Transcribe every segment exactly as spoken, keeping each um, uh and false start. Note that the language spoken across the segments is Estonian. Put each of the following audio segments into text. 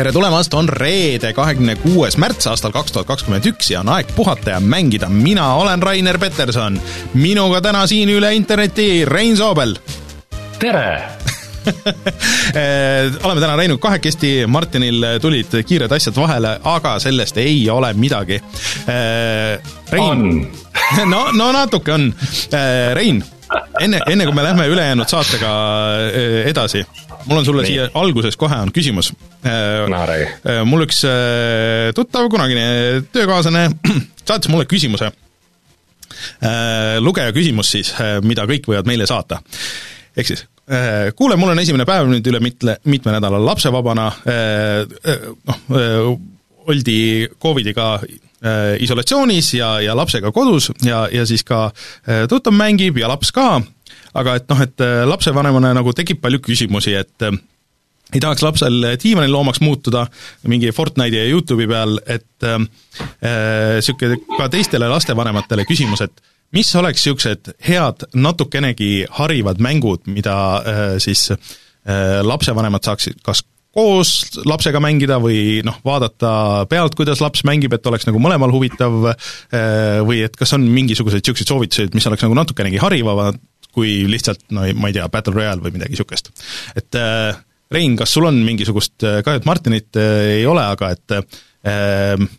tere tulemast, on reede kahekümne kuues märts aastal kaks tuhat kakskümmend üks ja on aeg puhata ja mängida. Mina olen Rainer Peterson. Minuga täna siin üle interneti Rein Soobel. Tere! Oleme täna Reinud kahekesti, Martinil tulid kiired asjad vahele, aga sellest ei ole midagi. Rein, on. no, no natuke on. Rein, enne, enne kui me lähme ülejäänud saatega edasi, mul on sulle Nii. siia alguses kohe on küsimus. No, mul üks tuttav, kunagine töökaaslane saatis mulle küsimuse. Lugeja küsimus siis, mida kõik võivad meile saata. Ehk siis, kuule, mul on esimene päev nüüd üle mitme, mitme nädala lapsevabana, noh, oldi COVIDiga isolatsioonis ja, ja lapsega kodus ja, ja siis ka tuttav mängib ja laps ka, aga et noh, et lapsevanemana nagu tekib palju küsimusi, et ei tahaks lapsel diivani loomaks muutuda mingi Fortnite'i ja YouTube'i peal, et äh, süke ka teistele lastevanematele küsimus, et mis oleks siuksed head natukenegi harivad mängud, mida äh, siis äh, lapsevanemad saaksid kas koos lapsega mängida või noh, vaadata pealt, kuidas laps mängib, et oleks nagu mõlemal huvitav äh, või et kas on mingisuguseid siukseid soovitusi, mis oleks nagu natukenegi harivavad, kui lihtsalt, no ma ei tea, Battle Royale või midagi siukest. Et äh, Rein, kas sul on mingisugust, kahju, et Martinit äh, ei ole, aga et äh,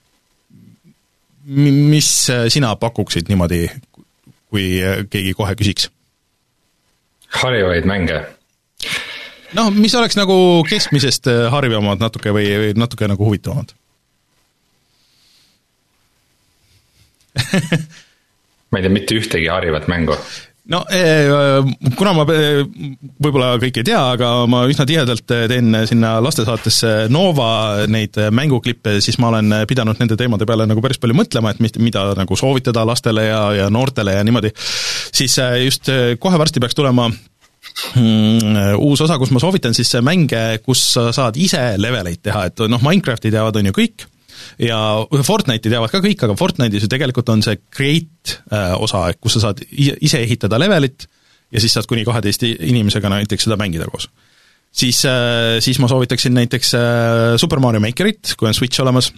mis sina pakuksid niimoodi, kui keegi kohe küsiks? Harivaid mänge. No, mis oleks nagu keskmisest harivamad natuke või natuke nagu huvitavamad? Ma ei tea mitte ühtegi harivat mängu. No, kuna ma võib-olla kõik ei tea, aga ma üsna tihedalt teen sinna lastesaatesse Nova neid mänguklippe, siis ma olen pidanud nende teemade peale nagu päris palju mõtlema, et mida nagu soovitada lastele ja, ja noortele ja niimoodi. Siis just kohe varsti peaks tulema mm, uus osa, kus ma soovitan siis mänge, kus sa saad ise leveleid teha, et noh, Minecrafti teavad on ju kõik, ja Fortnite'i teavad ka kõik, aga Fortnite'is ju tegelikult on see create osa, kus sa saad ise ehitada levelit ja siis saad kuni kaheteist inimesega näiteks seda mängida koos. Siis, siis ma soovitaksin näiteks Super Mario Makerit, kui on Switch olemas,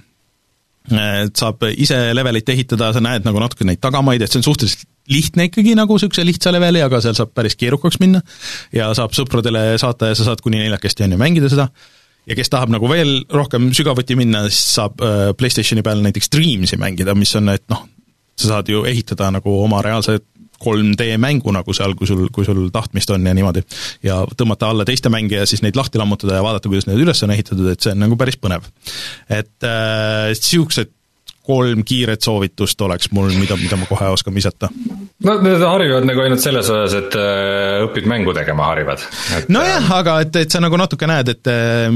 et saab ise levelit ehitada, sa näed nagu natuke neid tagamaid, et see on suhteliselt lihtne ikkagi nagu sükse lihtsa leveli, aga seal saab päris keerukaks minna ja saab sõpradele saata ja sa saad kuni neljakesti enne mängida seda. Ja kes tahab nagu veel rohkem sügavuti minna, siis saab PlayStationi peal näiteks Dreamsi mängida, mis on, et noh, sa saad ju ehitada nagu oma reaalse kolm D mängu nagu seal, kui sul, kui sul tahtmist on ja niimoodi. Ja tõmmata alla teiste mänge ja siis neid lahti lammutada ja vaadata, kuidas need üles on ehitatud, et see on nagu päris põnev. Et äh, siuksed kolm kiiret soovitust oleks mul, mida, mida ma kohe oskan visata. No need harivad nagu ainult selles osas, et äh, õpid mängu tegema harivad. Et, no jah, aga et, et sa nagu natuke näed, et,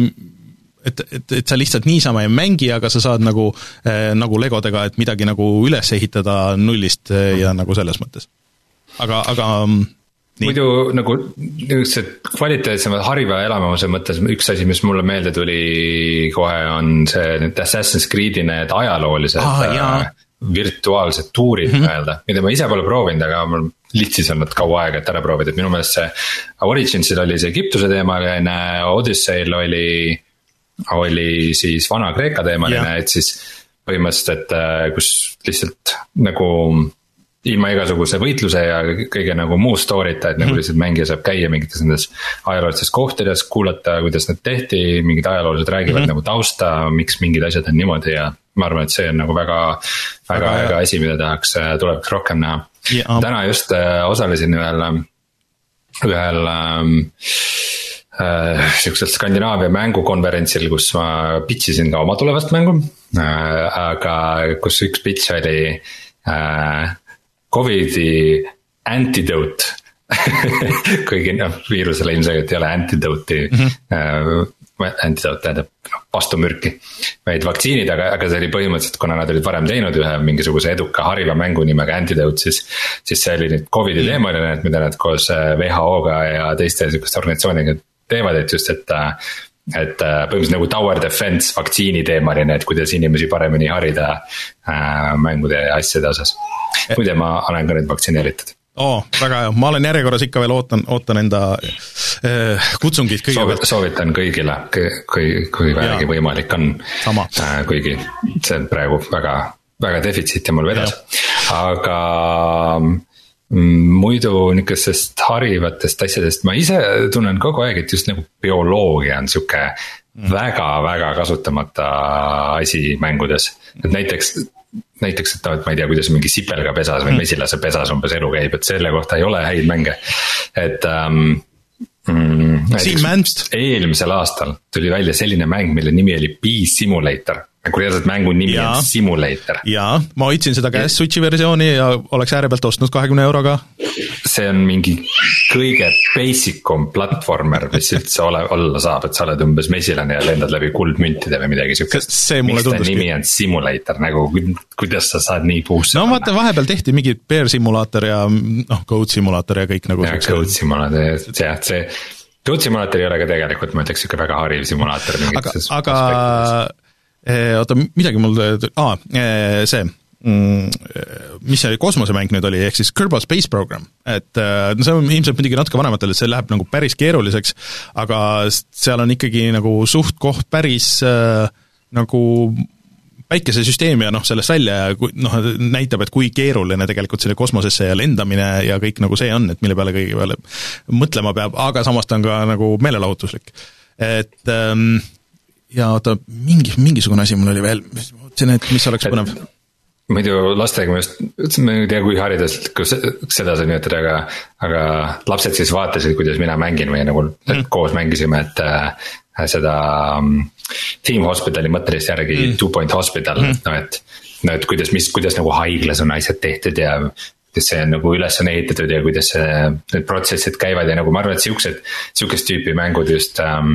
et, et, et sa lihtsalt niisama ei mängi, aga sa saad nagu, äh, nagu legodega, et midagi nagu üles ehitada nullist ja nagu selles mõttes. Aga, aga nii. Muidu nagu see kvaliteetsemad hariva elamuse mõttes üks asi, mis mulle meelde tuli kohe on see need Assassin's Creed'i need ajaloolised ah, virtuaalsed tuurid mm -hmm. öelda, mida ma ise pole proovinud, aga mul lihtsis on nad kaua aega, et ära proovida, et minu meelest see Originsil oli see Egiptuse teemaline, Odyssey'l oli, oli siis Vana-Kreeka teemaline, et siis põhimõtteliselt, et kus lihtsalt nagu ilma igasuguse võitluse ja kõige nagu muu story'ta, et nagu lihtsalt mängija saab käia mingites nendes ajaloolistes kohtades, kuulata, kuidas need tehti, mingid ajaloolised räägivad mm -hmm. nagu tausta, miks mingid asjad on niimoodi ja ma arvan, et see on nagu väga, väga, väga, väga asi, mida tahaks tuleviks rohkem näha. Yeah. Täna just äh, osalesin ühel, ühel ähm, äh, siuksel Skandinaavia mängukonverentsil, kus ma pitchisin ka oma tulevast mängu, äh, aga kus üks pitch oli äh, COVIDi antidote kuigi noh, viirusele ilmselt ei ole antidote'i mm -hmm. äh, antidote tähendab vastumürki, vaid vaktsiinid, aga, aga see oli põhimõtteliselt, kuna nad olid varem teinud ühe mingisuguse eduka hariva mängu nimega antidote, siis, siis see oli nüüd COVIDi mm -hmm. teemaline, et mida nad koos W H O-ga ja teiste sükeste organisatsiooniga teevad, et just, et et põhimõtteliselt nagu tower defense vaktsiini teemaline, et kuidas inimesi paremini harida äh, mängude ja asjade osas. Muide, ma olen ka nüüd vaktsineeritud. oo, väga hea, ma olen järjekorras ikka veel ootan, ootan enda äh, kutsungit kõigepealt. Soovitan kõigile, kui, kui vähegi võimalik on. Äh, kuigi see on praegu väga, väga defitsiit ja mul vedas. Aga muidu niisugustest harivatest asjadest ma ise tunnen kogu aeg, et just nagu bioloogia on siuke mm. väga, väga kasutamata asi mängudes. Et näiteks, näiteks, et, et ma ei tea, kuidas mingi sipelga pesas või mesilase pesas umbes elu käib, et selle kohta ei ole häid mänge. Et ähm, mm, näiteks eelmisel aastal tuli välja selline mäng, mille nimi oli Bee Simulator. Kui reaalselt mängu nimi ja, on Simulator. Jaa, ma hoidsin seda käes Switchi versiooni ja oleks äärepealt ostnud kahekümne euroga. See on mingi kõige basicum platformer, mis üldse ole, olla saab, et sa oled umbes mesilane ja lendad läbi kuldmüntide või midagi siukest. Miks ta nimi on Simulator, nagu kuidas sa saad nii puusse? No vaata, vahepeal tehti mingi Bear Simulator ja noh, Goat Simulator ja kõik nagu ja, Goat Simulator, see, see Goat Simulator ei ole ka tegelikult, ma ütleks, ikka väga hariv simulaator. Aga, aga oota, midagi mul, aa, see, mis see kosmosemäng nüüd oli, ehk siis Kerbal Space Program, et no see on ilmselt midagi natuke vanematel, et see läheb nagu päris keeruliseks, aga seal on ikkagi nagu suht koht päris äh, nagu päikesesüsteem ja noh, sellest välja ja noh, näitab, et kui keeruline tegelikult selle kosmosesse ja lendamine ja kõik nagu see on, et mille peale kõige peale mõtlema peab, aga samas ta on ka nagu meelelahutuslik, et ähm, ja oota, mingi, mingisugune asi mul oli veel, mõtlesin, et mis oleks põnev. Muidu lastega ma just, ma ei tea, kui hariduslik seda sa nimetad, aga, aga lapsed siis vaatasid, kuidas mina mängin või nagu mm. koos mängisime, et äh, seda um, Team Hospitali mõttelist järgi mm. Two Point Hospital, mm. no et, no et kuidas, mis, kuidas nagu haiglas on asjad tehtud ja kuidas see on nagu üles on ehitatud ja kuidas see, need protsessid käivad ja nagu ma arvan, et siuksed, siukest tüüpi mängud just um,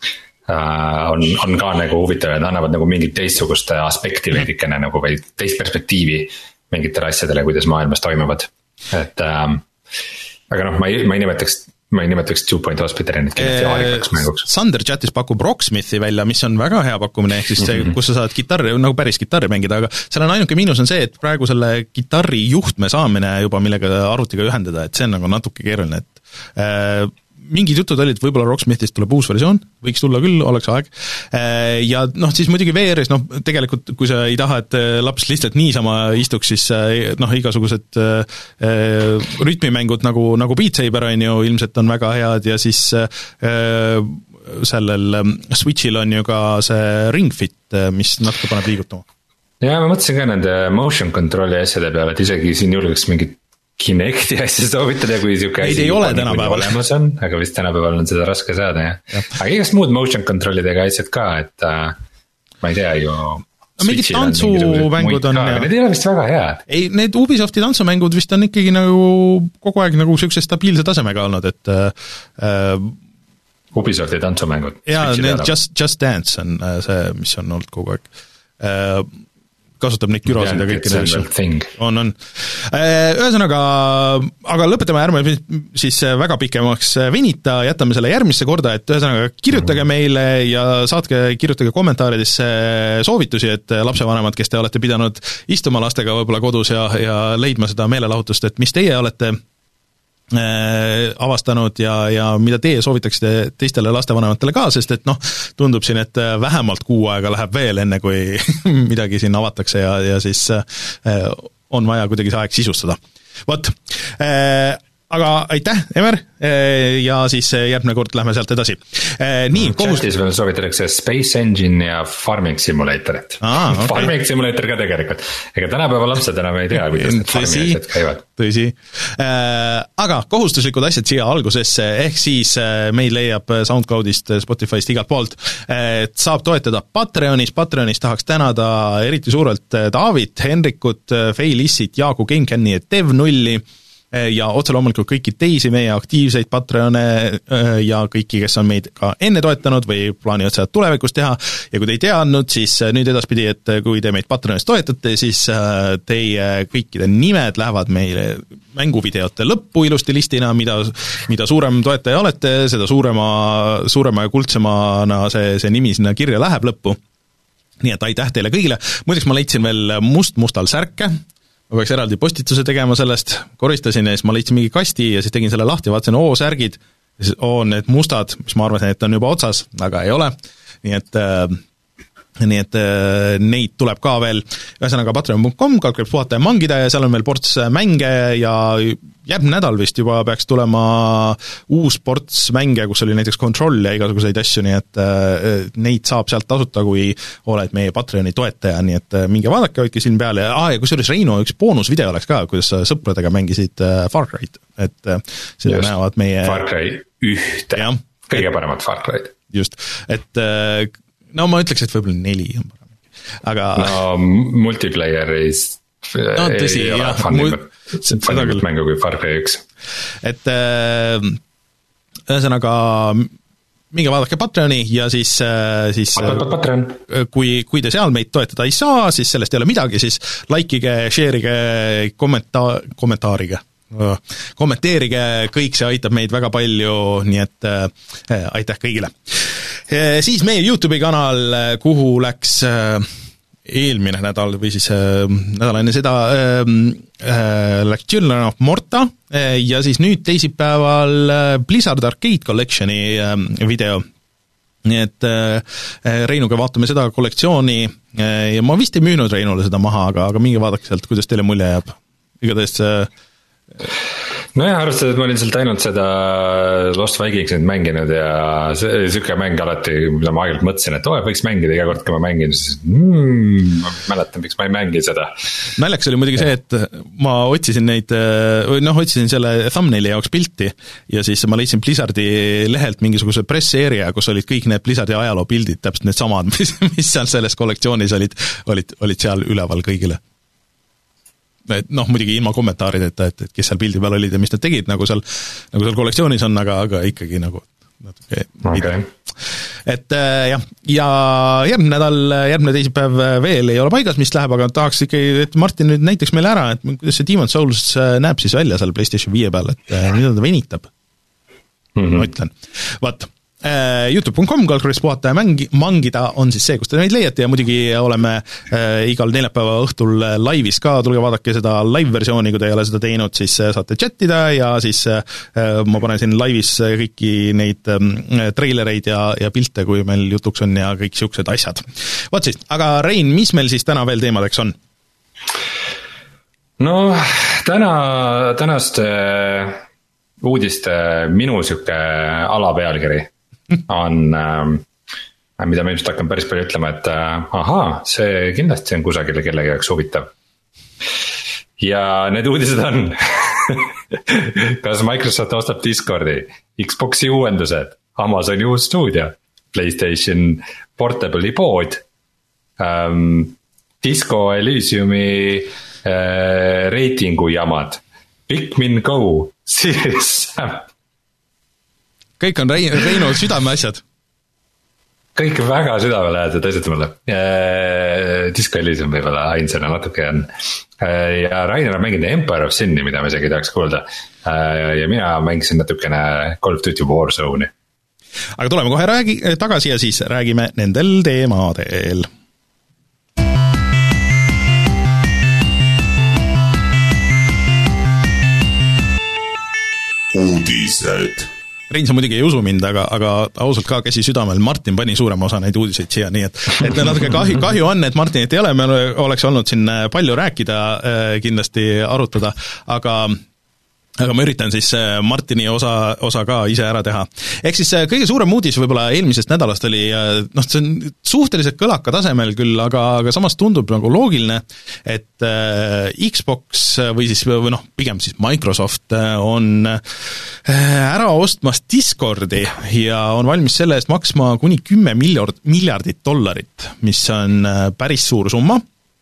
Uh, on, on ka nagu huvitav ja annavad nagu mingit teistsugust aspekti veidikene nagu või teist perspektiivi mingitele asjadele, kuidas maailmas toimuvad. Et ähm, aga noh, ma ei, ma ei nimetaks, ma ei nimetaks Two Point Hospitali nüüd kindlasti aarikaks mänguks. Sander chatis pakub Rocksmithi välja, mis on väga hea pakkumine, ehk siis see, mm-hmm. kus sa saad kitarri, nagu päris kitarri mängida, aga seal on ainuke miinus on see, et praegu selle kitarri juhtme saamine juba millega arvutiga ühendada, et see on nagu natuke keeruline, et äh, mingid jutud olid, võib-olla Rocksmithist tuleb uus versioon, võiks tulla küll, oleks aeg. Ja noh, siis muidugi V R-is, noh, tegelikult kui sa ei taha, et laps lihtsalt niisama istuks, siis noh, igasugused äh, rütmimängud nagu, nagu Beat Saber on ju, ilmselt on väga head ja siis äh, sellel Switchil on ju ka see Ring Fit, mis natuke paneb liigutama. Ja ma mõtlesin ka nende motion control'i asjade peale, et isegi siin julgeks mingit Kinecti asja soovitada, kui siuke asi ei ole tänapäeval. On, aga vist tänapäeval on seda raske saada, jah. Ja. Aga igast muud motion control'idega asjad ka, et äh, ma ei tea ju no, mingid tantsumängud on ja need ei ole vist väga head. Ei, need Ubisofti tantsumängud vist on ikkagi nagu kogu aeg nagu siukse stabiilse tasemega olnud, et äh, Ubisofti tantsumängud. Jaa, need Just, Just Dance on see, mis on olnud kogu aeg äh, kasutab neid kürosid ja kõiki neid on, on. Ühesõnaga, aga lõpetame ärme siis väga pikemaks venita, jätame selle järgmisse korda, et ühesõnaga kirjutage meile ja saatke, kirjutage kommentaaridesse soovitusi, et lapsevanemad, kes te olete pidanud istuma lastega võib-olla kodus ja, ja leidma seda meelelahutust, et mis teie olete avastanud ja, ja mida teie soovitaksite teistele lastevanematele ka, sest et noh, tundub siin, et vähemalt kuu aega läheb veel enne, kui midagi siin avatakse ja, ja siis on vaja kuidagi see aeg sisustada. Vot, aga aitäh, Emer, ja siis järgmine kord lähme sealt edasi. Nii, kohust... Chatis veel soovitatakse Space Engine ja Farming Simulatorit. Aa, okay. Farming Simulator ka tegelikult. Ega tänapäeva lapsed enam ei tea, kuidas need farmi asjad käivad. Tõsi. Aga kohustuslikud asjad siia algusesse, ehk siis meil leiab SoundCloudist, Spotify'st igalt poolt, et saab toetada Patreonis. Patreonis tahaks tänada eriti suurelt David, Henrikut, Feilissit, Jaagu Genkenni ja Dev Nulli ja otse loomulikult kõiki teisi meie aktiivseid Patreone ja kõiki, kes on meid ka enne toetanud või plaanivad seda tulevikus teha ja kui te ei teadnud, siis nüüd edaspidi, et kui te meid Patreonis toetate, siis teie kõikide nimed lähevad meile mänguvideote lõppu ilusti listina, mida, mida suurem toetaja olete, seda suurema, suurema ja kuldsemana see, see nimi sinna kirja läheb lõppu. Nii et aitäh teile kõigile. Muideks ma leidsin veel must-mustal särke, ma peaks eraldi postituse tegema sellest, koristasin ja siis ma leidsin mingi kasti ja siis tegin selle lahti, vaatasin, oo, särgid, ja siis oo, need mustad, mis ma arvasin, et on juba otsas, aga ei ole, nii et nii et neid tuleb ka veel, ühesõnaga patreon punkt com, kalkuleib puhata ja mangida ja seal on veel ports mänge ja järgmine nädal vist juba peaks tulema uus ports mänge, kus oli näiteks Control ja igasuguseid asju, nii et neid saab sealt tasuta, kui oled meie Patreoni toetaja, nii et minge vaadake, hoidke silm peale ja, ah, ja kusjuures Reino, üks boonusvideo oleks ka, kuidas sõpradega mängisid Far Cry'd, et seda Just, näevad meie Far Cry ühte, ja, kõige paremat Far Cry'd. Just, et no ma ütleks, et võib-olla neli on parem. Aga no multiplayeris no, tõsi, ei ole fun-nimelt mängu kui Far Cry üks. Et ühesõnaga minge vaadake Patreoni ja siis, siis Patreon. kui, kui te seal meid toetada ei saa, siis sellest ei ole midagi, siis likeige, share'ige, kommenta-, kommentaarige. kommenteerige, kõik see aitab meid väga palju, nii et äh, aitäh kõigile. E, siis meie YouTube'i kanal, kuhu läks äh, eelmine nädal või siis äh, nädal enne seda äh, äh, läks Children of Morta äh, ja siis nüüd teisipäeval äh, Blizzard Arcade Collectioni äh, video. Nii et äh, Reinuga vaatame seda kollektsiooni äh, ja ma vist ei müünud Reinule seda maha, aga, aga minge vaadake sealt, kuidas teile mulje jääb. Igatahes äh, nojah, arvestades, et ma olin sealt ainult seda Lost Vikingsit mänginud ja see süke mäng alati, mida ma aegelt mõtlesin, et oo, võiks mängida iga kord, kui ma mängin, siis mm, ma mäletan, miks ma ei mängi seda. Naljaks oli muidugi see, et ma otsisin neid, noh, otsisin selle thumbnaili jaoks pilti ja siis ma leidsin Blizzardi lehelt mingisuguse press-area, kus olid kõik need Blizzardi ajaloo pildid, täpselt need samad, mis, mis seal selles kollektsioonis olid, olid, olid seal üleval kõigile. Et noh, muidugi ilma kommentaarideta, et, et kes seal pildi peal olid ja mis nad tegid, nagu seal, nagu seal kollektsioonis on, aga, aga ikkagi nagu natuke okay. Et jah, ja järgmine nädal, järgmine teisipäev veel ei ole paigas, mis läheb, aga tahaks ikkagi, et Martin nüüd näiteks meile ära, et kuidas see Demon's Souls näeb siis välja seal PlayStation viie peal, et mida ta venitab, mm-hmm. ma ütlen. Vaat, youtube punkt com, kalkuleib puhata ja mängi, mangida on siis see, kus te neid leiate ja muidugi oleme äh, igal neljapäeva õhtul laivis ka, tulge vaadake seda live-versiooni, kui te ei ole seda teinud, siis saate chattida ja siis äh, ma panen siin laivis kõiki neid äh, treilereid ja, ja pilte, kui meil jutuks on ja kõik siuksed asjad. Vaat siis, aga Rein, mis meil siis täna veel teemadeks on? No, täna, tänaste uudiste minu siuke alapealkiri on, äh, mida ma ilmselt hakkan päris palju ütlema, et äh, ahaa, see kindlasti on kusagile kellegi jaoks huvitav. Ja need uudised on kas Microsoft ostab Discordi, Xboxi uuendused, Amazoni uus stuudio, PlayStation Portable'i pood, ähm, Disco Elysiumi äh, reitingu jamad, Pikmin Go, Serious Sam. Kõik on Rein, Reino südame asjad. Kõik väga südamelähedased asjad mulle. Disco Elysium võib-olla ainsana natuke on. Ja Rainer on mänginud Empire of Sin'i, mida me isegi tahaks kuulda. Ja mina mängisin natukene Call of Duty Warzone'i. Aga tuleme kohe räägi, tagasi ja siis räägime nendel teemadel. Uudised. Rein, sa muidugi ei usu mind, aga, aga ausalt ka käsi südamel, Martin pani suurema osa neid uudiseid siia, nii et, et natuke kahju, kahju on, et Martinit ei ole, me oleks olnud siin palju rääkida, kindlasti arutada, aga aga ma üritan siis Martini osa, osa ka ise ära teha. Ehk siis kõige suurem uudis võib-olla eelmisest nädalast oli, noh, see on suhteliselt kõlaka tasemel küll, aga, aga samas tundub nagu loogiline, et Xbox või siis, või noh, pigem siis Microsoft on ära ostmas Discordi ja on valmis selle eest maksma kuni kümme miljard, miljardit dollarit, mis on päris suur summa.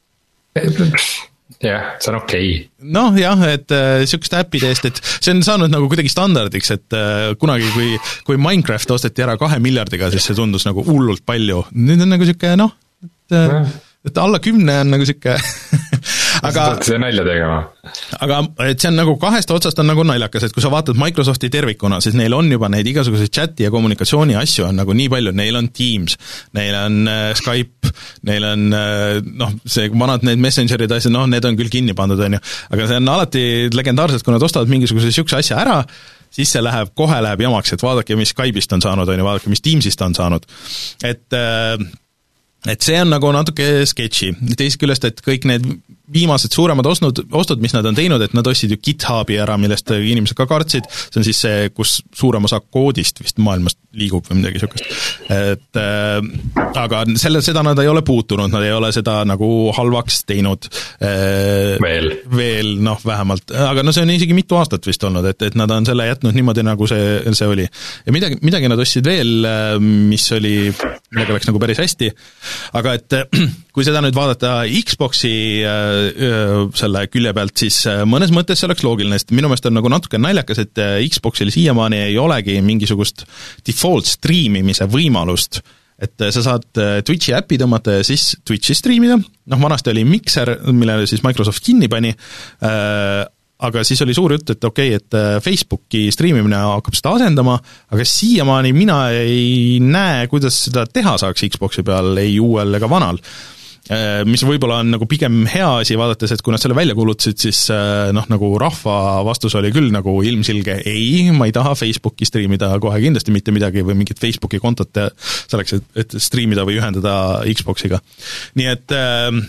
jah, see on okei okay.. Noh jah, et äh, sükeste äppide eest, et see on saanud nagu kuidagi standardiks, et äh, kunagi kui, kui Minecraft osteti ära kahe miljardiga, siis see tundus nagu hullult palju. Nüüd on nagu siuke noh, et, äh, et alla kümne on nagu siuke aga see nalja tegema. Aga et see on nagu kahest otsast on nagu naljakas, et kui sa vaatad Microsofti tervikuna, siis neil on juba neid igasuguseid chati ja kommunikatsiooni asju on nagu nii palju, neil on Teams, neil on Skype, neil on noh, see vanad need messengerid asjad, noh, need on küll kinni pandud, on ju, aga see on alati legendaarselt, kui nad ostavad mingisuguse sihukese asja ära, siis see läheb, kohe läheb jamaks, et vaadake, mis Skype'ist on saanud, on ju, vaadake, mis Teamsist on saanud. Et et see on nagu natuke sketši. Teisest küljest, et kõik need viimased suuremad ostnud, ostud, mis nad on teinud, et nad ostsid ju GitHubi ära, millest inimesed ka kartsid, see on siis see, kus suurem osa koodist vist maailmast liigub või midagi sihukest. Et äh, aga selle, seda nad ei ole puutunud, nad ei ole seda nagu halvaks teinud. Äh, veel. Veel, noh, vähemalt. Aga no see on isegi mitu aastat vist olnud, et, et nad on selle jätnud niimoodi, nagu see, see oli. Ja midagi, midagi nad ostsid veel, mis oli, millega läks nagu päris hästi, aga et kui seda nüüd vaadata Xboxi selle külje pealt, siis mõnes mõttes see oleks loogiline, sest minu meelest on nagu natuke naljakas, et Xboxil siiamaani ei olegi mingisugust default streamimise võimalust, et sa saad Twitchi äppi tõmmata ja siis Twitchi streamida, noh, vanasti oli Mixer, mille siis Microsoft kinni pani, aga siis oli suur jutt, et okei, et Facebooki streamimine hakkab seda asendama, aga siiamaani mina ei näe, kuidas seda teha saaks Xboxi peal, ei uuel ega vanal. Mis võib-olla on nagu pigem hea asi vaadates, et kui nad selle välja kuulutasid, siis noh, nagu rahva vastus oli küll nagu ilmsilge ei, ma ei taha Facebooki streamida kohe kindlasti mitte midagi või mingit Facebooki kontot selleks, et, et streamida või ühendada Xboxiga. Nii et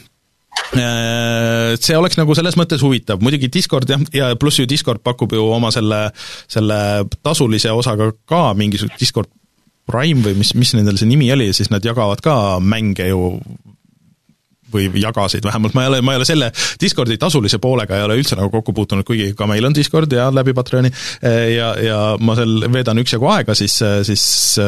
see oleks nagu selles mõttes huvitav, muidugi Discord ja, ja pluss ju Discord pakub ju oma selle, selle tasulise osaga ka mingisugune Discord Prime või mis, mis nendel see nimi oli, siis nad jagavad ka mänge ju või jagasid, vähemalt ma ei ole, ma ei ole selle Discordi tasulise poolega ei ole üldse nagu kokku puutunud, kuigi ka meil on Discord ja läbi Patreoni ja, ja ma seal veedan üksjagu aega, siis, siis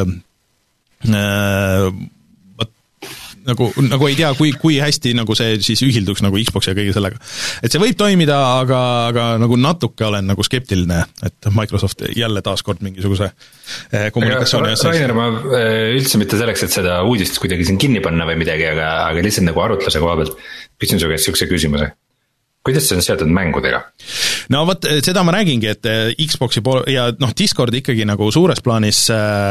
äh, nagu, nagu ei tea, kui, kui hästi nagu see siis ühilduks nagu Xbox ja kõige sellega. Et see võib toimida, aga, aga nagu natuke olen nagu skeptiline, et Microsoft jälle taaskord mingisuguse kommunikatsiooni asjas. Rainer, ma üldse mitte selleks, et seda uudist kuidagi siin kinni panna või midagi, aga, aga lihtsalt nagu arutluse koha pealt küsin su käest sihukese küsimuse. Kuidas see on seotud mängudega? No vot, seda ma räägingi, et Xboxi pool ja noh, Discord ikkagi nagu suures plaanis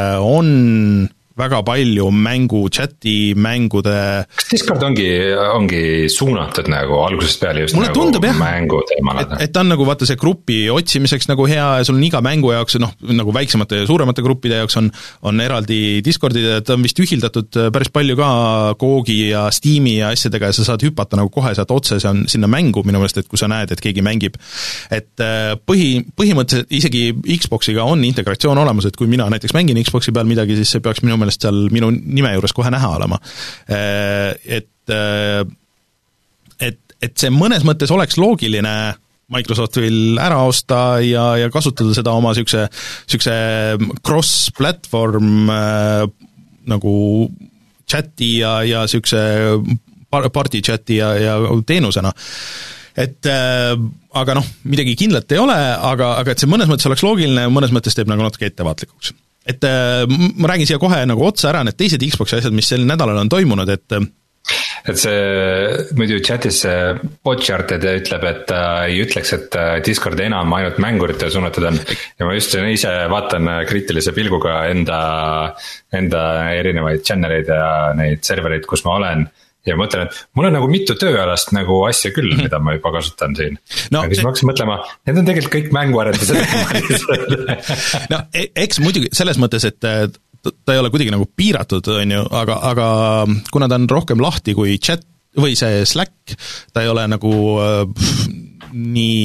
on väga palju mängu, chati, mängude... Kas Discord ongi, ongi suunatud nagu algusest peale just mulle nagu tundub, mängu teemale? Et, et ta on nagu vaata see grupi otsimiseks nagu hea ja sul on iga mängu jaoks, noh, nagu väiksemate ja suuremate gruppide jaoks on, on eraldi Discordid ja ta on vist ühildatud päris palju ka Googi ja Steam'i ja asjadega ja sa saad hüpata nagu kohe saad otse sinna mängu minu meelest, et kui sa näed, et keegi mängib. Et põhi, põhimõtteliselt isegi Xboxiga on integratsioon olemas, et kui mina näiteks mängin Xboxi peal midagi, siis see peaks minu meelest seal minu nime juures kohe näha olema. Et, et, et see mõnes mõttes oleks loogiline Microsoftil ära osta ja, ja kasutada seda oma sükse, sükse cross-platform nagu chati ja, ja sükse party chati ja, ja teenusena. Et aga noh, midagi kindlat ei ole, aga, aga et see mõnes mõttes oleks loogiline ja mõnes mõttes teeb nagu natuke ettevaatlikuks. Et ma räägin siia kohe nagu otsa ära need teised Xboxi asjad, mis sel nädalal on toimunud, et et see muidu chatis Botcharted ütleb, et ta ei ütleks, et Discord enam ainult mänguritele suunatud on ja ma just ise vaatan kriitilise pilguga enda, enda erinevaid channeleid ja neid servereid, kus ma olen ja mõtlen, et mul on nagu mitu tööalast nagu asja küll, mida ma juba kasutan siin. No, aga siis ma hakkasin mõtlema, need on tegelikult kõik mänguarendused. No eks muidugi selles mõttes, et ta ei ole kuidagi nagu piiratud, on ju, aga, aga kuna ta on rohkem lahti kui chat või see Slack, ta ei ole nagu pff, nii...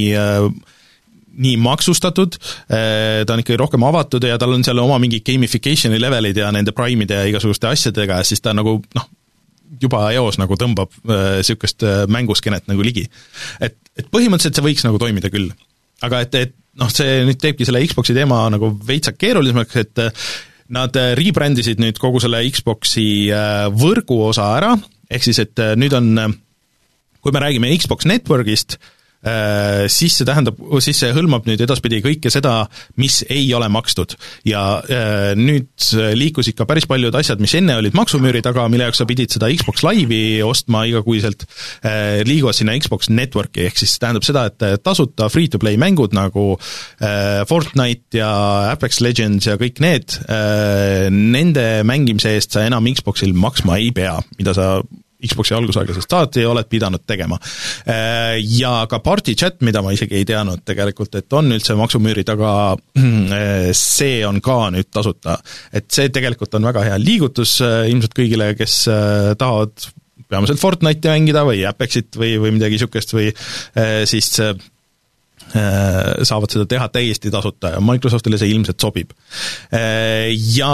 nii maksustatud, ta on ikkagi rohkem avatud ja tal on seal oma mingi gamification'i levelid ja nende prime'ide ja igasuguste asjadega, siis ta nagu noh, juba eos nagu tõmbab äh, sükest äh, mänguskenet nagu ligi. Et, et põhimõtteliselt see võiks nagu toimida küll. Aga et, et noh, see nüüd teebki selle Xboxi teema nagu veitsak keerulisemaks, et äh, nad rebrandisid nüüd kogu selle Xboxi äh, võrgu osa ära, ehk siis, et äh, nüüd on, äh, kui me räägime Xbox Networkist, äh, siis see tähendab, siis see hõlmab nüüd edaspidi kõike seda, mis ei ole makstud. Ja äh, nüüd liikus ikka päris paljud asjad, mis enne olid maksumüüri taga, mille jaoks sa pidid seda Xbox Live'i ostma igakuiselt, äh, liiguvad sinna Xbox Networki, ehk siis tähendab seda, et tasuta free-to-play mängud nagu äh, Fortnite ja Apex Legends ja kõik need, äh, nende mängimise eest sa enam Xboxil maksma ei pea, mida sa Xboxi algusaegasest saati oled pidanud tegema. Ja ka party chat, mida ma isegi ei teadnud tegelikult, et on üldse maksumüüri taga, see on ka nüüd tasuta. Et see tegelikult on väga hea liigutus ilmselt kõigile, kes tahavad peamiselt Fortnite'i mängida või Apexit või, või midagi sükest või siis saavad seda teha täiesti tasuta ja Microsoftile see ilmselt sobib. Ja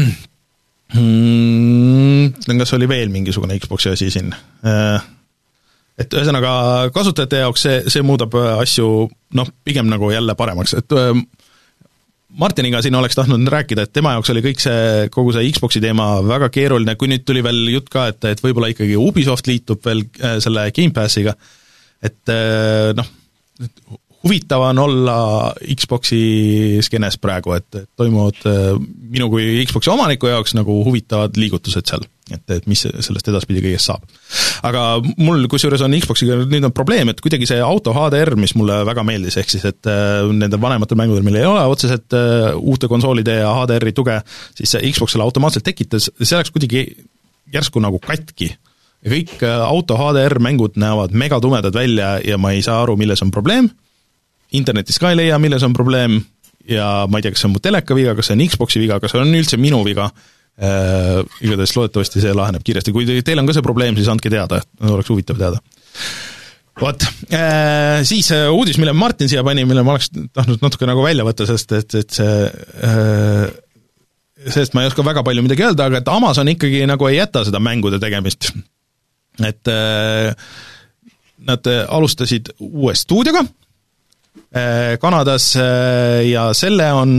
hmm, kas oli veel mingisugune Xboxi asi siin? Et ühesõnaga kasutajate jaoks see, see muudab asju noh, pigem nagu jälle paremaks, et Martiniga siin oleks tahtnud rääkida, et tema jaoks oli kõik see, kogu see Xboxi teema väga keeruline, kui nüüd tuli veel jutt ka, et, et võib-olla ikkagi Ubisoft liitub veel selle Game Passiga, et noh, huvitav on olla Xboxi skeenes praegu, et toimuvad minu kui Xboxi omaniku jaoks nagu huvitavad liigutused seal, et, et mis sellest edaspidi kõigest saab. Aga mul kusjuures on Xboxiga nüüd on probleem, et kuidagi see auto H D R, mis mulle väga meeldis, ehk siis, et nende vanematel mängudel meil ei ole otseselt uute konsoolide ja H D R-i tuge, siis see Xboxile automaatselt tekitas, see läks kuidagi järsku nagu katki. Ja kõik auto H D R mängud näevad mega tumedad välja ja ma ei saa aru, milles on probleem. Internetis ka ei leia, milles on probleem ja ma ei tea, kas see on mu teleka viga, kas see on Xboxi viga, kas see on üldse minu viga. Äh, igatahes loodetavasti see laheneb kiiresti. Kui teil on ka see probleem, siis andke teada, oleks huvitav teada. Vot, äh, siis uudis, mille Martin siia pani, mille ma oleks tahtnud natuke nagu välja võtta, sest et, et see äh, sest ma ei oska väga palju midagi öelda, aga et Amazon ikkagi nagu ei jäta seda mängude tegemist. Et äh, nad alustasid uue stuudioga Kanadas ja selle on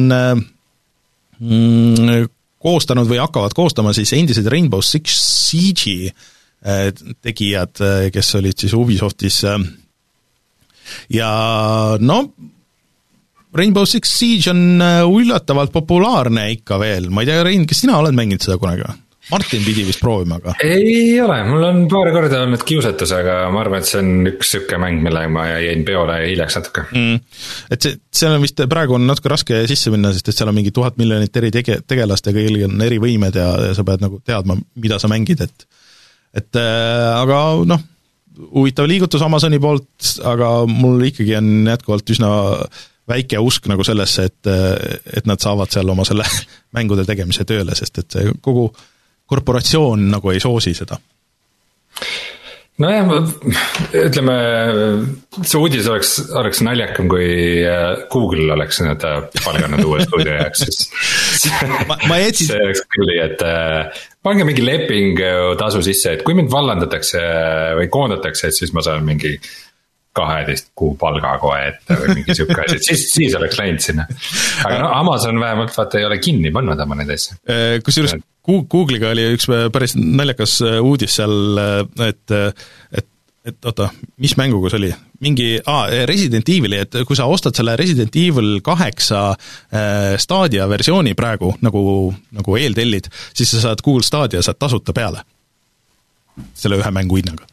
koostanud või hakkavad koostama siis endised Rainbow Six Siege'i tegijad, kes olid siis Ubisoftis. Ja no, Rainbow Six Siege on üllatavalt populaarne ikka veel. Ma ei tea, Rein, kes sina oled mänginud seda kunagi? Martin pidi vist proovima, aga... Ei ole, mul on paar korda olnud kiusatus, aga ma arvan, et see on üks sükke mäng, mille ma jäin peole hiljaks natuke. Mm. Et see, seal on vist praegu on natuke raske sisse minna, sest et seal on mingi tuhat miljonit eri tege, tegelast ja kõigil on eri võimed ja, ja sa pead nagu teadma, mida sa mängid, et, et äh, aga noh, huvitav liigutus Amazoni poolt, aga mul ikkagi on jätkuvalt üsna väike usk nagu sellesse, et, et nad saavad seal oma selle mängude tegemise tööle, sest et see kogu korporatsioon nagu ei soosi seda. Nojah, ütleme, see uudis oleks, oleks naljakam, kui Google oleks nüüd palganud uue stuudio jaoks, siis ma, ma etsin... see oleks küll, et pange mingi leping tasu sisse, et kui mind vallandatakse või koondatakse, et siis ma saan mingi kaheteist kuu palga kohe ette või mingi siuke asi, siis, siis oleks läinud sinna. Aga no, Amazon vähemalt vaata ei ole kinni pannud oma neid asja. Kusjuures Google'iga oli üks päris naljakas uudis seal, et, et, et oota, mis mänguga see oli? Mingi, aa, Resident Evili, et kui sa ostad selle Resident Evil kaheksa Stadia versiooni praegu, nagu, nagu eeltellid, siis sa saad Google Stadia saad tasuta peale. Selle ühe mängu hinnaga.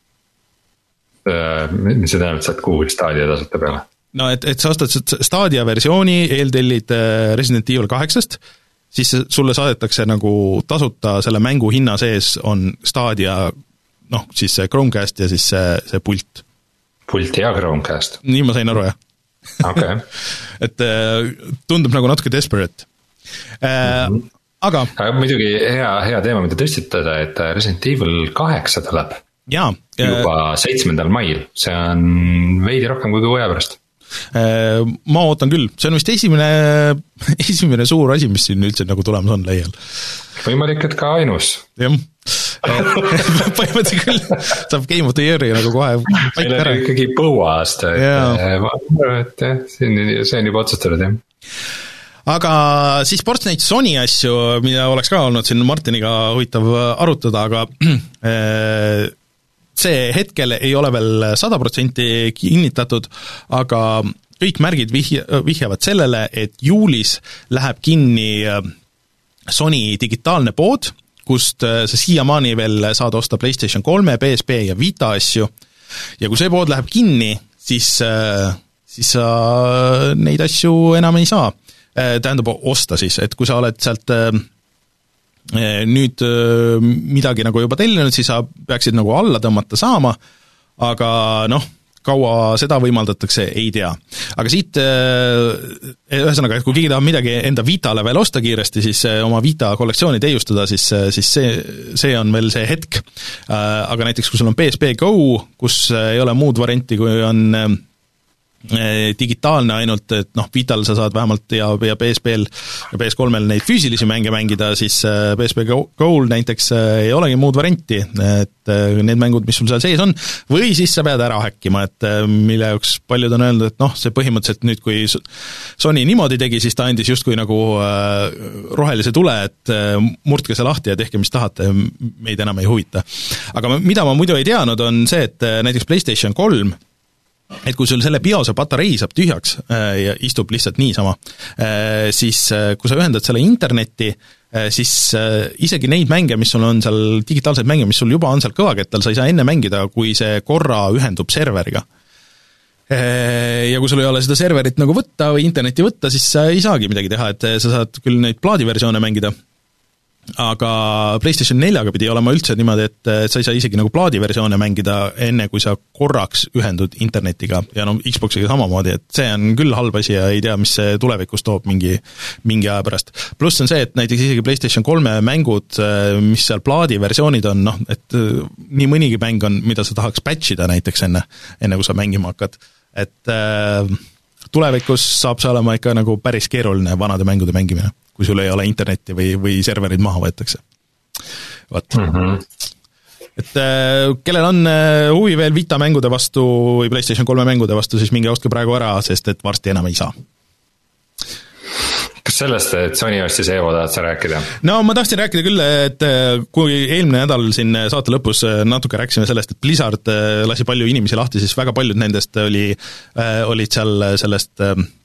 Mis see tähendab, et saad Google Stadia tasuta peale? No, et, et sa ostad Stadia versiooni, eeltellid Resident Evil kaheksast, siis sulle saadetakse nagu tasuta selle mängu hinna sees on Stadia, noh, siis see Chromecast ja siis see, see pult. Pult ja Chromecast? Nii ma sain aru, jah. Okay. et tundub nagu natuke desperate. Mm-hmm. Aga... aga muidugi hea, hea teema, mida tõstitada, et Resident Evil kaheksa tuleb. Jaa. Juba seitsmendal mail, see on veidi rohkem kui kuu aja pärast. Ma ootan küll, see on vist esimene, esimene suur asi, mis siin üldse nagu tulemas on leial. Võimalik, et ka ainus. Jah, põhimõtteliselt küll, saab Game of the Year'i nagu kohe meil on ikkagi põuaasta, et, et see on juba otsustatud, jah. Aga siis Sportsnet Sony asju, mida oleks ka olnud siin Martiniga huvitav arutada, aga see hetkel ei ole veel sada protsenti kinnitatud, aga kõik märgid vihjavad sellele, et juulis läheb kinni Sony digitaalne pood, kust sa siiamaani veel saad osta PlayStation kolme, P S P ja Vita asju, ja kui see pood läheb kinni, siis, siis sa neid asju enam ei saa. Tähendab osta siis, et kui sa oled sealt nüüd midagi nagu juba tellinud, siis sa peaksid nagu alla tõmmata saama, aga noh, kaua seda võimaldatakse, ei tea. Aga siit, ühesõnaga, et kui keegi tahab midagi enda Vitale veel osta kiiresti, siis oma Vita kollektsiooni täiustada, siis, siis see, see on veel see hetk. Aga näiteks, kui sul on P S P Go, kus ei ole muud varianti, kui on digitaalne ainult, et noh, Vital sa saad vähemalt ja, ja P S P-l ja P S kolmel neid füüsilisi mänge mängida, siis P S P Go'l näiteks ei olegi muud varianti, et need mängud, mis sul seal sees on, või siis sa pead ära häkkima, et mille jaoks paljud on öelnud, et noh, see põhimõtteliselt nüüd, kui Sony niimoodi tegi, siis ta andis justkui nagu rohelise tule, et murdke see lahti ja tehke, mis tahate, meid enam ei huvita. Aga mida ma muidu ei teadnud, on see, et näiteks PlayStation kolm et kui sul selle biose patarei saab tühjaks ja istub lihtsalt niisama, siis kui sa ühendad selle internetti, siis isegi neid mänge, mis sul on seal, digitaalseid mänge, mis sul juba on seal kõvakettal, sa ei saa enne mängida, kui see korra ühendub serveriga. Ja kui sul ei ole seda serverit nagu võtta või internetti võtta, siis sa ei saagi midagi teha, et sa saad küll neid plaadiversioone mängida, aga PlayStation neljaga pidi olema üldse niimoodi, et sa ei saa isegi nagu plaadiversioone mängida enne, kui sa korraks ühendud internetiga ja no Xboxiga samamoodi, et see on küll halb asi ja ei tea, mis see tulevikus toob mingi, mingi aja pärast. Pluss on see, et näiteks isegi PlayStation kolme mängud, mis seal plaadiversioonid on, noh, et nii mõnigi mäng on, mida sa tahaks patchida näiteks enne, enne kui sa mängima hakkad, et äh, tulevikus saab see olema ikka nagu päris keeruline vanade mängude mängimine, kui sul ei ole internetti või, või serverid maha võetakse. Vaat. Mm-hmm. Et äh, kellel on äh, huvi veel Vita mängude vastu või PlayStation kolme mängude vastu, siis minge ostke praegu ära, sest et varsti enam ei saa. Kas sellest, et Sony ostis Evo, tahad sa rääkida? No ma tahtsin rääkida küll, et kui eelmine nädal siin saate lõpus natuke rääkisime sellest, et Blizzard lasi palju inimesi lahti, siis väga paljud nendest oli, olid seal sellest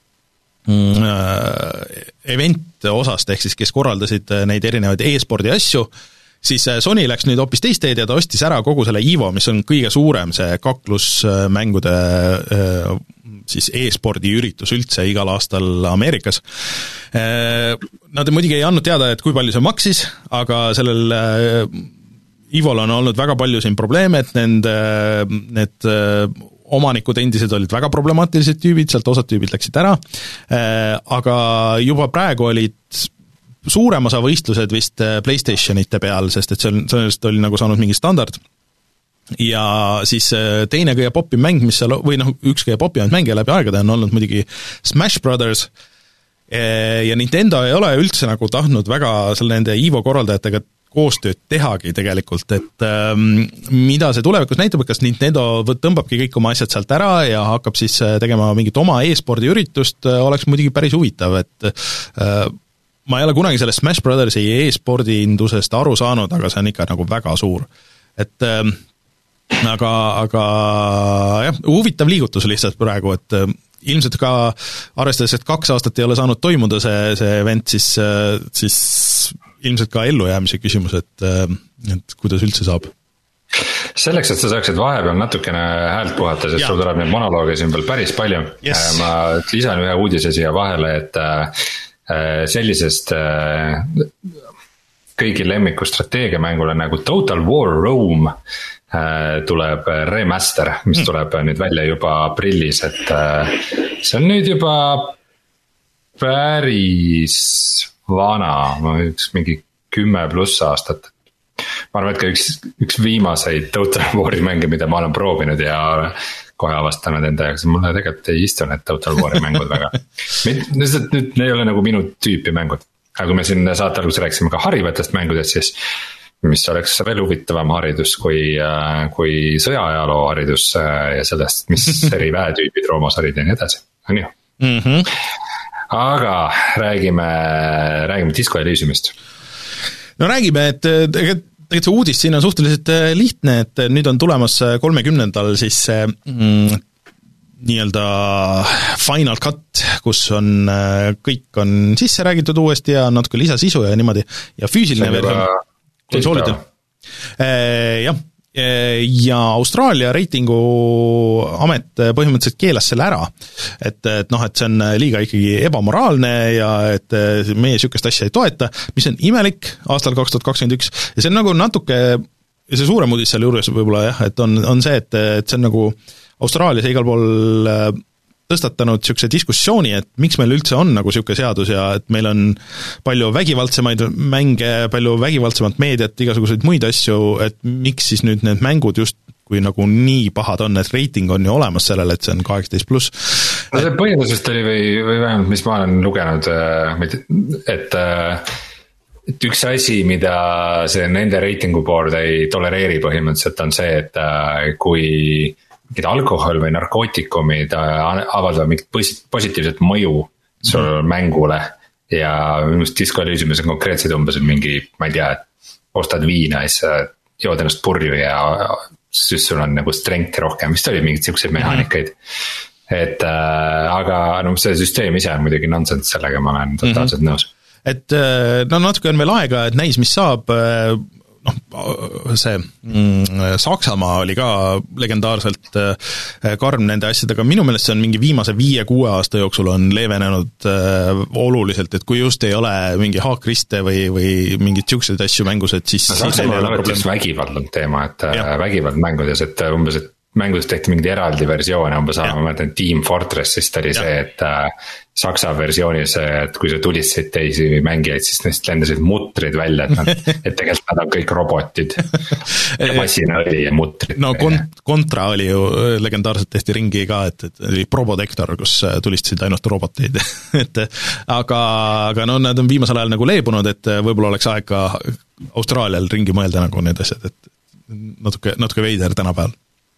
event osast, ehk siis kes korraldasid neid erinevaid e-spordi asju, siis Sony läks nüüd hoopis teist teed ja ta ostis ära kogu selle Evo, mis on kõige suurem see kaklusmängude siis e-spordi üritus üldse igal aastal Ameerikas. Nad muidugi ei andnud teada, et kui palju see maksis, aga sellel Evol on olnud väga palju siin probleeme, et nende, need omanikud endised olid väga problemaatilised tüübid, sealt osad tüübid läksid ära, aga juba praegu olid suurem osa võistlused vist PlayStationite peal, sest et see on, sellest oli nagu saanud mingi standard. Ja siis teine kõige popim mäng, mis seal, või noh, üks kõige popimad mänge läbi aegade on olnud muidugi Smash Brothers, ja Nintendo ei ole üldse nagu tahtnud väga selle nende Evo korraldajatega koostööd tehagi tegelikult, et ähm, mida see tulevikus näitab, kas Nintendo tõmbabki kõik oma asjad sealt ära ja hakkab siis tegema mingit oma e-spordi üritust, oleks muidugi päris huvitav, et äh, ma ei ole kunagi sellest Smash Brothersi e-spordi indusest aru saanud, aga see on ikka nagu väga suur. Et äh, aga, aga jah, huvitav liigutus lihtsalt praegu, et äh, ilmselt ka arvestades, et kaks aastat ei ole saanud toimuda see, see event, siis, siis ilmselt ka ellujäämise küsimus, et, et kuidas üldse saab. Selleks, et sa saaksid vahepeal natukene häält puhata, sest sul tuleb neid monolooge siin veel päris palju. Yes. Ma lisan ühe uudise siia vahele, et sellisest kõigi lemmiku strateegiamängule nagu Total War Rome tuleb remaster, mis tuleb nüüd välja juba aprillis, et see on nüüd juba päris vana, üks mingi kümme pluss aastat. Ma arvan, et ka üks, üks viimaseid Total War'i mänge, mida ma olen proovinud ja kohe avastanud enda jaoks, mulle tegelikult ei istu need Total War'i mängud väga. Nüüd, nüüd ei ole nagu minu tüüpi mängud, aga kui me siin saate alguses rääkisime ka harivatest mängudest, siis mis oleks veel huvitavam haridus kui, kui sõjaajaloo haridus ja sellest, mis eri väetüübid Roomas olid ja nii edasi, on ju. Mm-hmm. Aga räägime, räägime Disco Elysiumist. No räägime, et tegelikult see uudis siin on suhteliselt lihtne, et nüüd on tulemas kolmekümnendal siis mm, nii-öelda final cut, kus on, kõik on sisse räägitud uuesti ja natuke lisasisu ja niimoodi ja füüsiline versioon konsoolidel. Jah, ja Austraalia reitinguamet põhimõtteliselt keelas selle ära, et, et noh, et see on liiga ikkagi ebamoraalne ja et meie niisugust asja ei toeta, mis on imelik aastal kaks tuhat kakskümmend üks ja see on nagu natuke, ja see suurem uudis seal juures võib-olla jah, et on, on see, et, et see on nagu Austraalias ja igal pool tõstatanud niisuguse diskussiooni, et miks meil üldse on nagu niisugune seadus ja et meil on palju vägivaldsemaid mänge, palju vägivaldsemat meediat, igasuguseid muid asju, et miks siis nüüd need mängud just kui nagu nii pahad on, et reiting on ju olemas sellele, et see on kaheksateist pluss. No see põhjendusest oli või, või vähemalt, mis ma olen lugenud, et, et üks asi, mida see nende reitingu board ei tolereeri põhimõtteliselt on see, et kui mingid alkohol või narkootikumid avaldavad mingit positiivset mõju sul mm-hmm. mängule ja minu meelest Disco Elysiumis on konkreetselt umbes mingi, ma ei tea, ostad viina ja siis jood ennast purju ja siis sul on nagu strength'i rohkem, vist oli mingid siukseid mehaanikaid mm-hmm. et äh, aga no see süsteem ise on muidugi nonsense, sellega ma olen totaalselt mm-hmm. nõus. Et no natuke on veel aega, et näis, mis saab, noh, see mm, Saksamaa oli ka legendaarselt äh, karm nende asjadega, minu meelest see on mingi viimase viie-kuue aasta jooksul on leevenenud äh, oluliselt, et kui just ei ole mingi haakriste või, või mingid siukseid asju mängus, et siis no, Saksamaa on alati vägivald on teema, et ja. vägivald mängudes, et umbes, et mängudes tehti mingid eraldi versioone, umbes sama, ma mõtlen Team Fortressist oli ja. see, et äh, Saksa versioonis, et kui sa tulistasid teisi mängijaid, siis neist lendasid mutrid välja, et, nad, et tegelikult nad on kõik robotid ja masinaõli ja mutrid. No kont- kontra oli ju legendaarselt tehti ringi ka, et, et oli Probotector, kus tulistasid ainult roboteid et aga, aga no nad on viimasel ajal nagu leebunud, et võib-olla oleks aeg ka Austraalial ringi mõelda nagu need asjad, et natuke, natuke veider tänapäeval.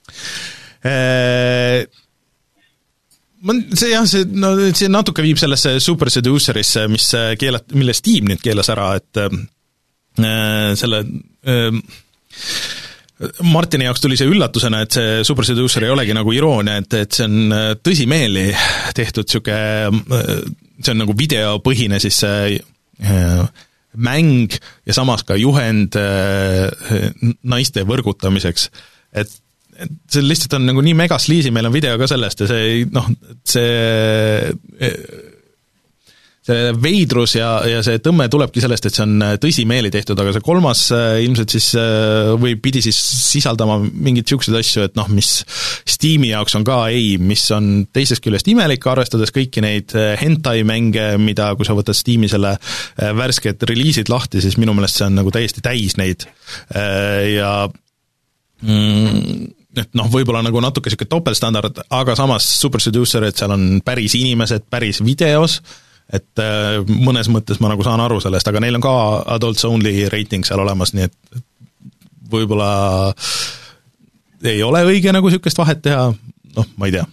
Eee Ma, see jah, see, no, see natuke viib sellesse Super Seducerisse, mis keelat-, mille Steam nüüd keelas ära, et äh, selle äh, Martini jaoks tuli see üllatusena, et see Super Seducer ei olegi nagu iroonia, et, et see on tõsimeeli tehtud siuke, see on nagu videopõhine siis see äh, mäng ja samas ka juhend äh, naiste võrgutamiseks, et see lihtsalt on nagu nii megasliisi, meil on video ka sellest ja see, noh, see see veidrus ja, ja see tõmme tulebki sellest, et see on tõsimeeli tehtud, aga see kolmas ilmselt siis või pidi siis sisaldama mingeid siukseid asju, et noh, mis Steam'i jaoks on ka ei, mis on teisest küljest imelik, arvestades kõiki neid hentai mänge, mida kui sa võtad Steam'i selle värsked reliisid lahti, siis minu meelest see on nagu täiesti täis neid ja mm, et noh, võib-olla nagu natuke siuke topelstandard, aga samas Super Seducer, et seal on päris inimesed, päris videos, et mõnes mõttes ma nagu saan aru sellest, aga neil on ka adults only rating seal olemas, nii et võib-olla ei ole õige nagu siukest vahet teha, noh, ma ei tea.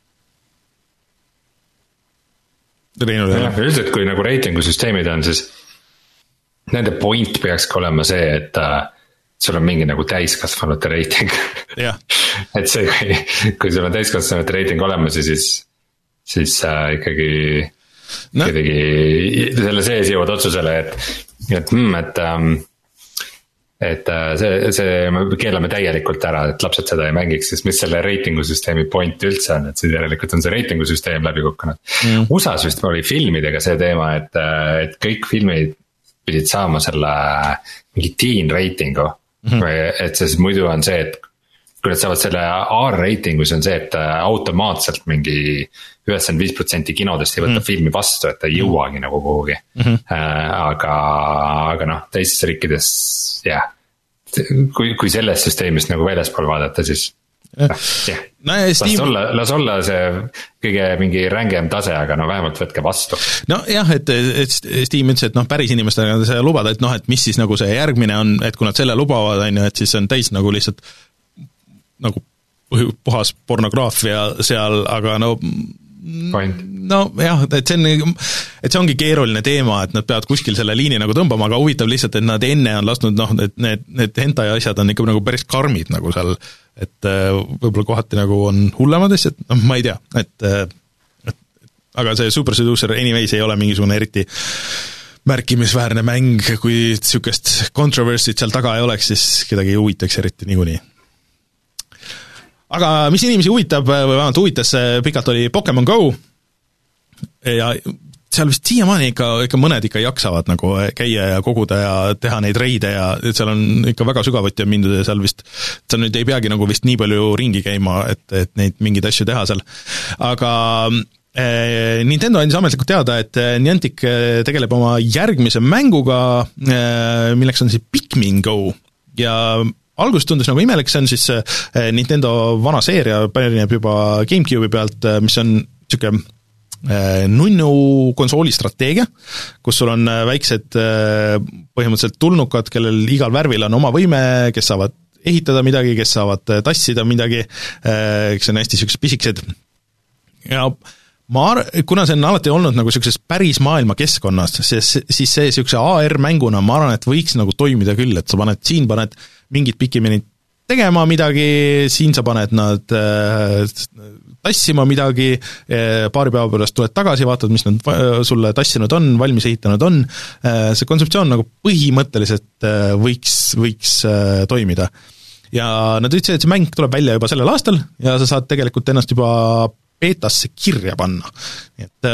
jah, üldiselt kui nagu reitingusüsteemid on, siis nende point peakski olema see, et sul on mingi nagu täiskasvanute reiting et see, kui, kui sul on täiskasvanute reiting olemas ja siis, siis äh, ikkagi no. kuidagi selle sees jõuad otsusele, et, et, mm, et, ähm, et äh, see, see keelame täielikult ära, et lapsed seda ei mängiks, siis mis selle reitingusüsteemi point üldse on, et siis järelikult on see reitingusüsteem läbi kukkunud mm.. U S A-s vist oli filmidega see teema, et, et kõik filmid pidid saama selle mingi teen reitingu mm-hmm. või et see muidu on see, et kui nad saavad selle R-reitingu, siis on see, et automaatselt mingi üheksakümmend viis protsenti kinodest ei võta mm-hmm. filmi vastu, et ta ei jõuagi nagu kuhugi mm-hmm. aga, aga noh, teistes riikides jah, kui, kui sellest süsteemist nagu väljaspool vaadata, siis jah, jah. No, las, Steam... olla, las olla see kõige mingi rängem tase, aga no vähemalt võtke vastu. No jah, et, et Steam ütles, et noh, päris inimestega see lubada, et noh, et mis siis nagu see järgmine on, et kui nad selle lubavad, on ju, et siis on täis nagu lihtsalt nagu puhas pornograafia seal, aga no Point. no jah, et see on, et see ongi keeruline teema, et nad peavad kuskil selle liini nagu tõmbama, aga huvitav lihtsalt, et nad enne on lasknud, noh, et need, need hentai asjad on ikka nagu päris karmid nagu seal, et võib-olla kohati nagu on hullemad asjad, noh, ma ei tea, et, et aga see Super Seducer anyways ei ole mingisugune eriti märkimisväärne mäng, kui sükest controversy't seal taga ei oleks, siis kedagi ei huvitaks eriti niikuinii. Aga mis inimesi huvitab, või vähemalt huvitas pikalt, oli Pokemon Go ja seal vist siiamaani ikka, ikka mõned ikka jaksavad nagu käia ja koguda ja teha neid reide ja seal on ikka väga sügavuti on mindud ja seal vist, sa nüüd ei peagi nagu vist nii palju ringi käima, et, et neid mingeid asju teha seal. Aga eh, Nintendo andis ametlikult teada, et Niantic tegeleb oma järgmise mänguga, eh, milleks on siis Pikmin Go ja alguses tundus nagu imelik, see on siis eh, Nintendo vana seeria, pärineb juba GameCube'i pealt, mis on siuke nunnu konsooli strateegia, kus sul on väiksed põhimõtteliselt tulnukad, kellel igal värvil on oma võime, kes saavad ehitada midagi, kes saavad tassida midagi, kes on hästi siuksed pisikesed. Ja ma ar-, kuna see on alati olnud nagu siukses päris maailma keskkonnas, siis, siis see siukse A R-mänguna ma arvan, et võiks nagu toimida küll, et sa paned, siin paned mingid Pikminid tegema midagi, siin sa paned nad äh, tassima midagi, paari päeva pärast tuled tagasi, vaatad, mis nad sulle tassinud on, valmis ehitanud on, see kontseptsioon nagu põhimõtteliselt võiks, võiks toimida. Ja nad ütlesid, et see mäng tuleb välja juba sellel aastal ja sa saad tegelikult ennast juba beetasse kirja panna. Et,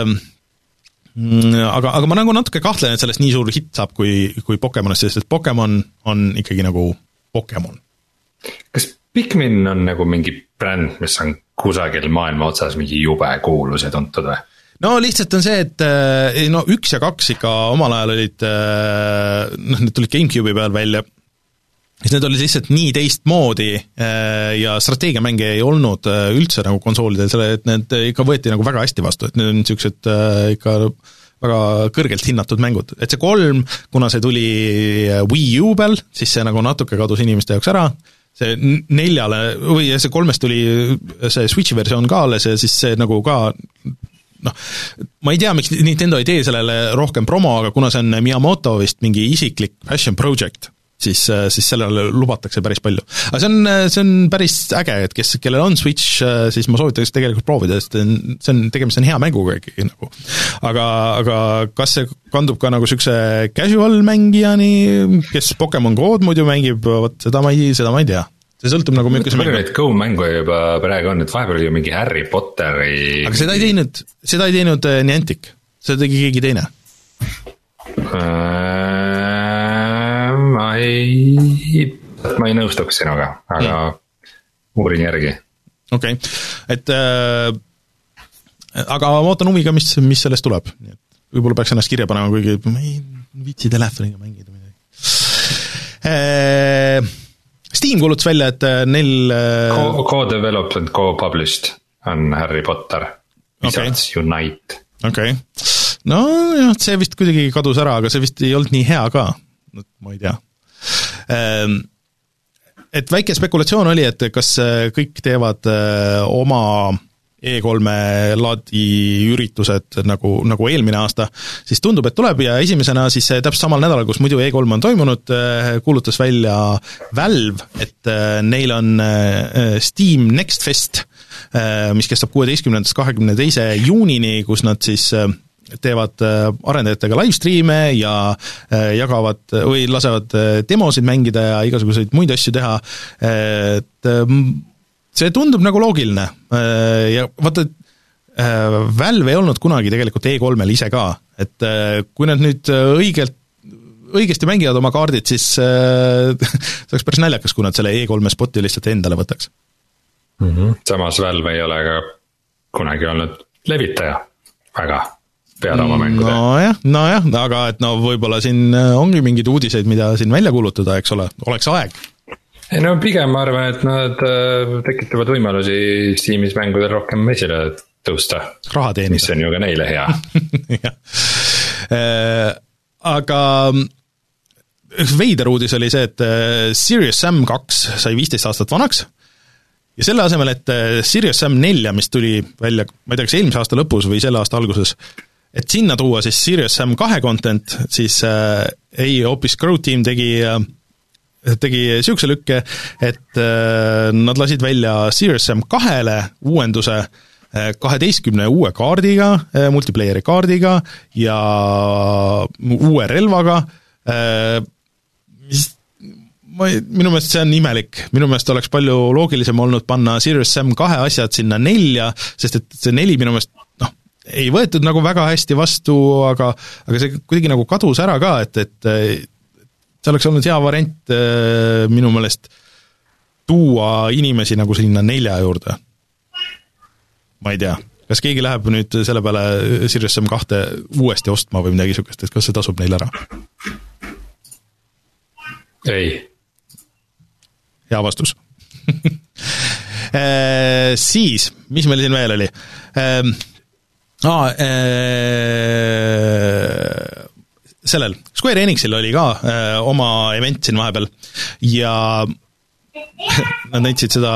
aga, aga ma nagu natuke kahtlen, et sellest nii suur hitt saab kui, kui Pokemonist, sest et Pokemon on ikkagi nagu Pokemon. Kas Pikmin on nagu mingi bränd, mis on kusagil maailma otsas mingi jube kuulus ja tuntud või? No lihtsalt on see, et no üks ja kaks ikka omal ajal olid, noh, need tulid GameCube'i peal välja, siis need olid lihtsalt nii teistmoodi ja strateegiamänge ei olnud üldse nagu konsoolidel, selle, et need ikka võeti nagu väga hästi vastu, et need on niisugused ikka väga kõrgelt hinnatud mängud. Et see kolm, kuna see tuli Wii U peal, siis see nagu natuke kadus inimeste jaoks ära, see neljale, või see kolmest tuli see Switchi versioon ka alles ja siis see nagu ka, noh, ma ei tea, miks Nintendo ei tee sellele rohkem promo, aga kuna see on Miyamoto vist mingi isiklik passion project, siis, siis sellele lubatakse päris palju. Aga see on, see on päris äge, et kes, kellel on Switch, siis ma soovitaks tegelikult proovida, sest see on, tegemist on hea mänguga ikkagi nagu. Aga, aga kas see kandub ka nagu sükse casual mängijani, kes Pokemon Go'd muidu mängib, võt, seda ma ei, seda ma ei tea. See sõltub nagu mingis mängu. Neid Go-mängu juba praegu on, et vahepeal oli ju mingi Harry Potteri... Aga seda ei teinud, seda ei teinud Niantic, seda tegi keegi teine. Ma ei, ma ei nõustuks sinuga, aga mm. uurin järgi. Okei, okay. et äh, aga ma ootan huviga, mis, mis sellest tuleb. Võib-olla peaks ennast kirja panema, kuigi ma ei viitsi telefoniga mängida midagi. Äh, Steam kuulutas välja, et neil Co- Co-developed, co-published on Harry Potter, Wizards okay. Unite. Okei, okay. No jah, see vist kuidagi kadus ära, aga see vist ei olnud nii hea ka. Ma ei tea. Et väike spekulatsioon oli, et kas kõik teevad oma E kolme laadi üritused nagu, nagu eelmine aasta, siis tundub, et tuleb ja esimesena siis täpselt samal nädalal, kus muidu E kolm on toimunud, kuulutas välja Valve, et neil on Steam Next Fest, mis kestab kuueteistkümnendast kahekümne teise juunini, kus nad siis teevad arendajatega livestreame ja jagavad või lasevad demosid mängida ja igasuguseid muid asju teha, et see tundub nagu loogiline ja vaata, Valve ei olnud kunagi tegelikult E kolmel ise ka, et kui nad nüüd õigelt, õigesti mängivad oma kaardid, siis see oleks päris naljakas, kui nad selle E kolme spoti lihtsalt endale võtaks. Mm-hmm. Samas Valve ei ole ka kunagi olnud levitaja väga peale oma mängude. No jah, no jah, aga et no võib-olla siin ongi mingid uudiseid, mida siin välja kuulutada, eks ole, oleks aeg. Ei no pigem ma arvan, et nad tekitavad võimalusi Steamis mängudel rohkem esile tõusta. Raha teenida. Mis on ju ka neile hea. Aga veider uudis oli see, et Serious Sam kaks sai viisteist aastat vanaks ja selle asemel, et Serious Sam nelja, mis tuli välja, ma ei tea, kas eelmise aasta lõpus või selle aasta alguses, et sinna tuua siis Serious Sam kahe content, siis äh, ei, hoopis Crow Team tegi, äh, tegi siukse lükke, et äh, nad lasid välja Serious Sam kahele uuenduse, kaheteistkümne uue kaardiga, multiplayeri kaardiga ja uue relvaga, mis ma, minu meelest see on imelik, minu meelest oleks palju loogilisem olnud panna Serious Sam kahe asjad sinna nelja, sest et see neli minu meelest noh, ei võetud nagu väga hästi vastu, aga, aga see kuidagi nagu kadus ära ka, et, et see oleks olnud hea variant minu meelest tuua inimesi nagu sinna nelja juurde. Ma ei tea, kas keegi läheb nüüd selle peale Serious Sam kahte uuesti ostma või midagi sukest, et kas see tasub neil ära? Ei. Hea vastus. e, siis, mis meil siin veel oli? E, aa, e, sellel, Square Enixil oli ka e, oma event siin vahepeal ja nad näitasid seda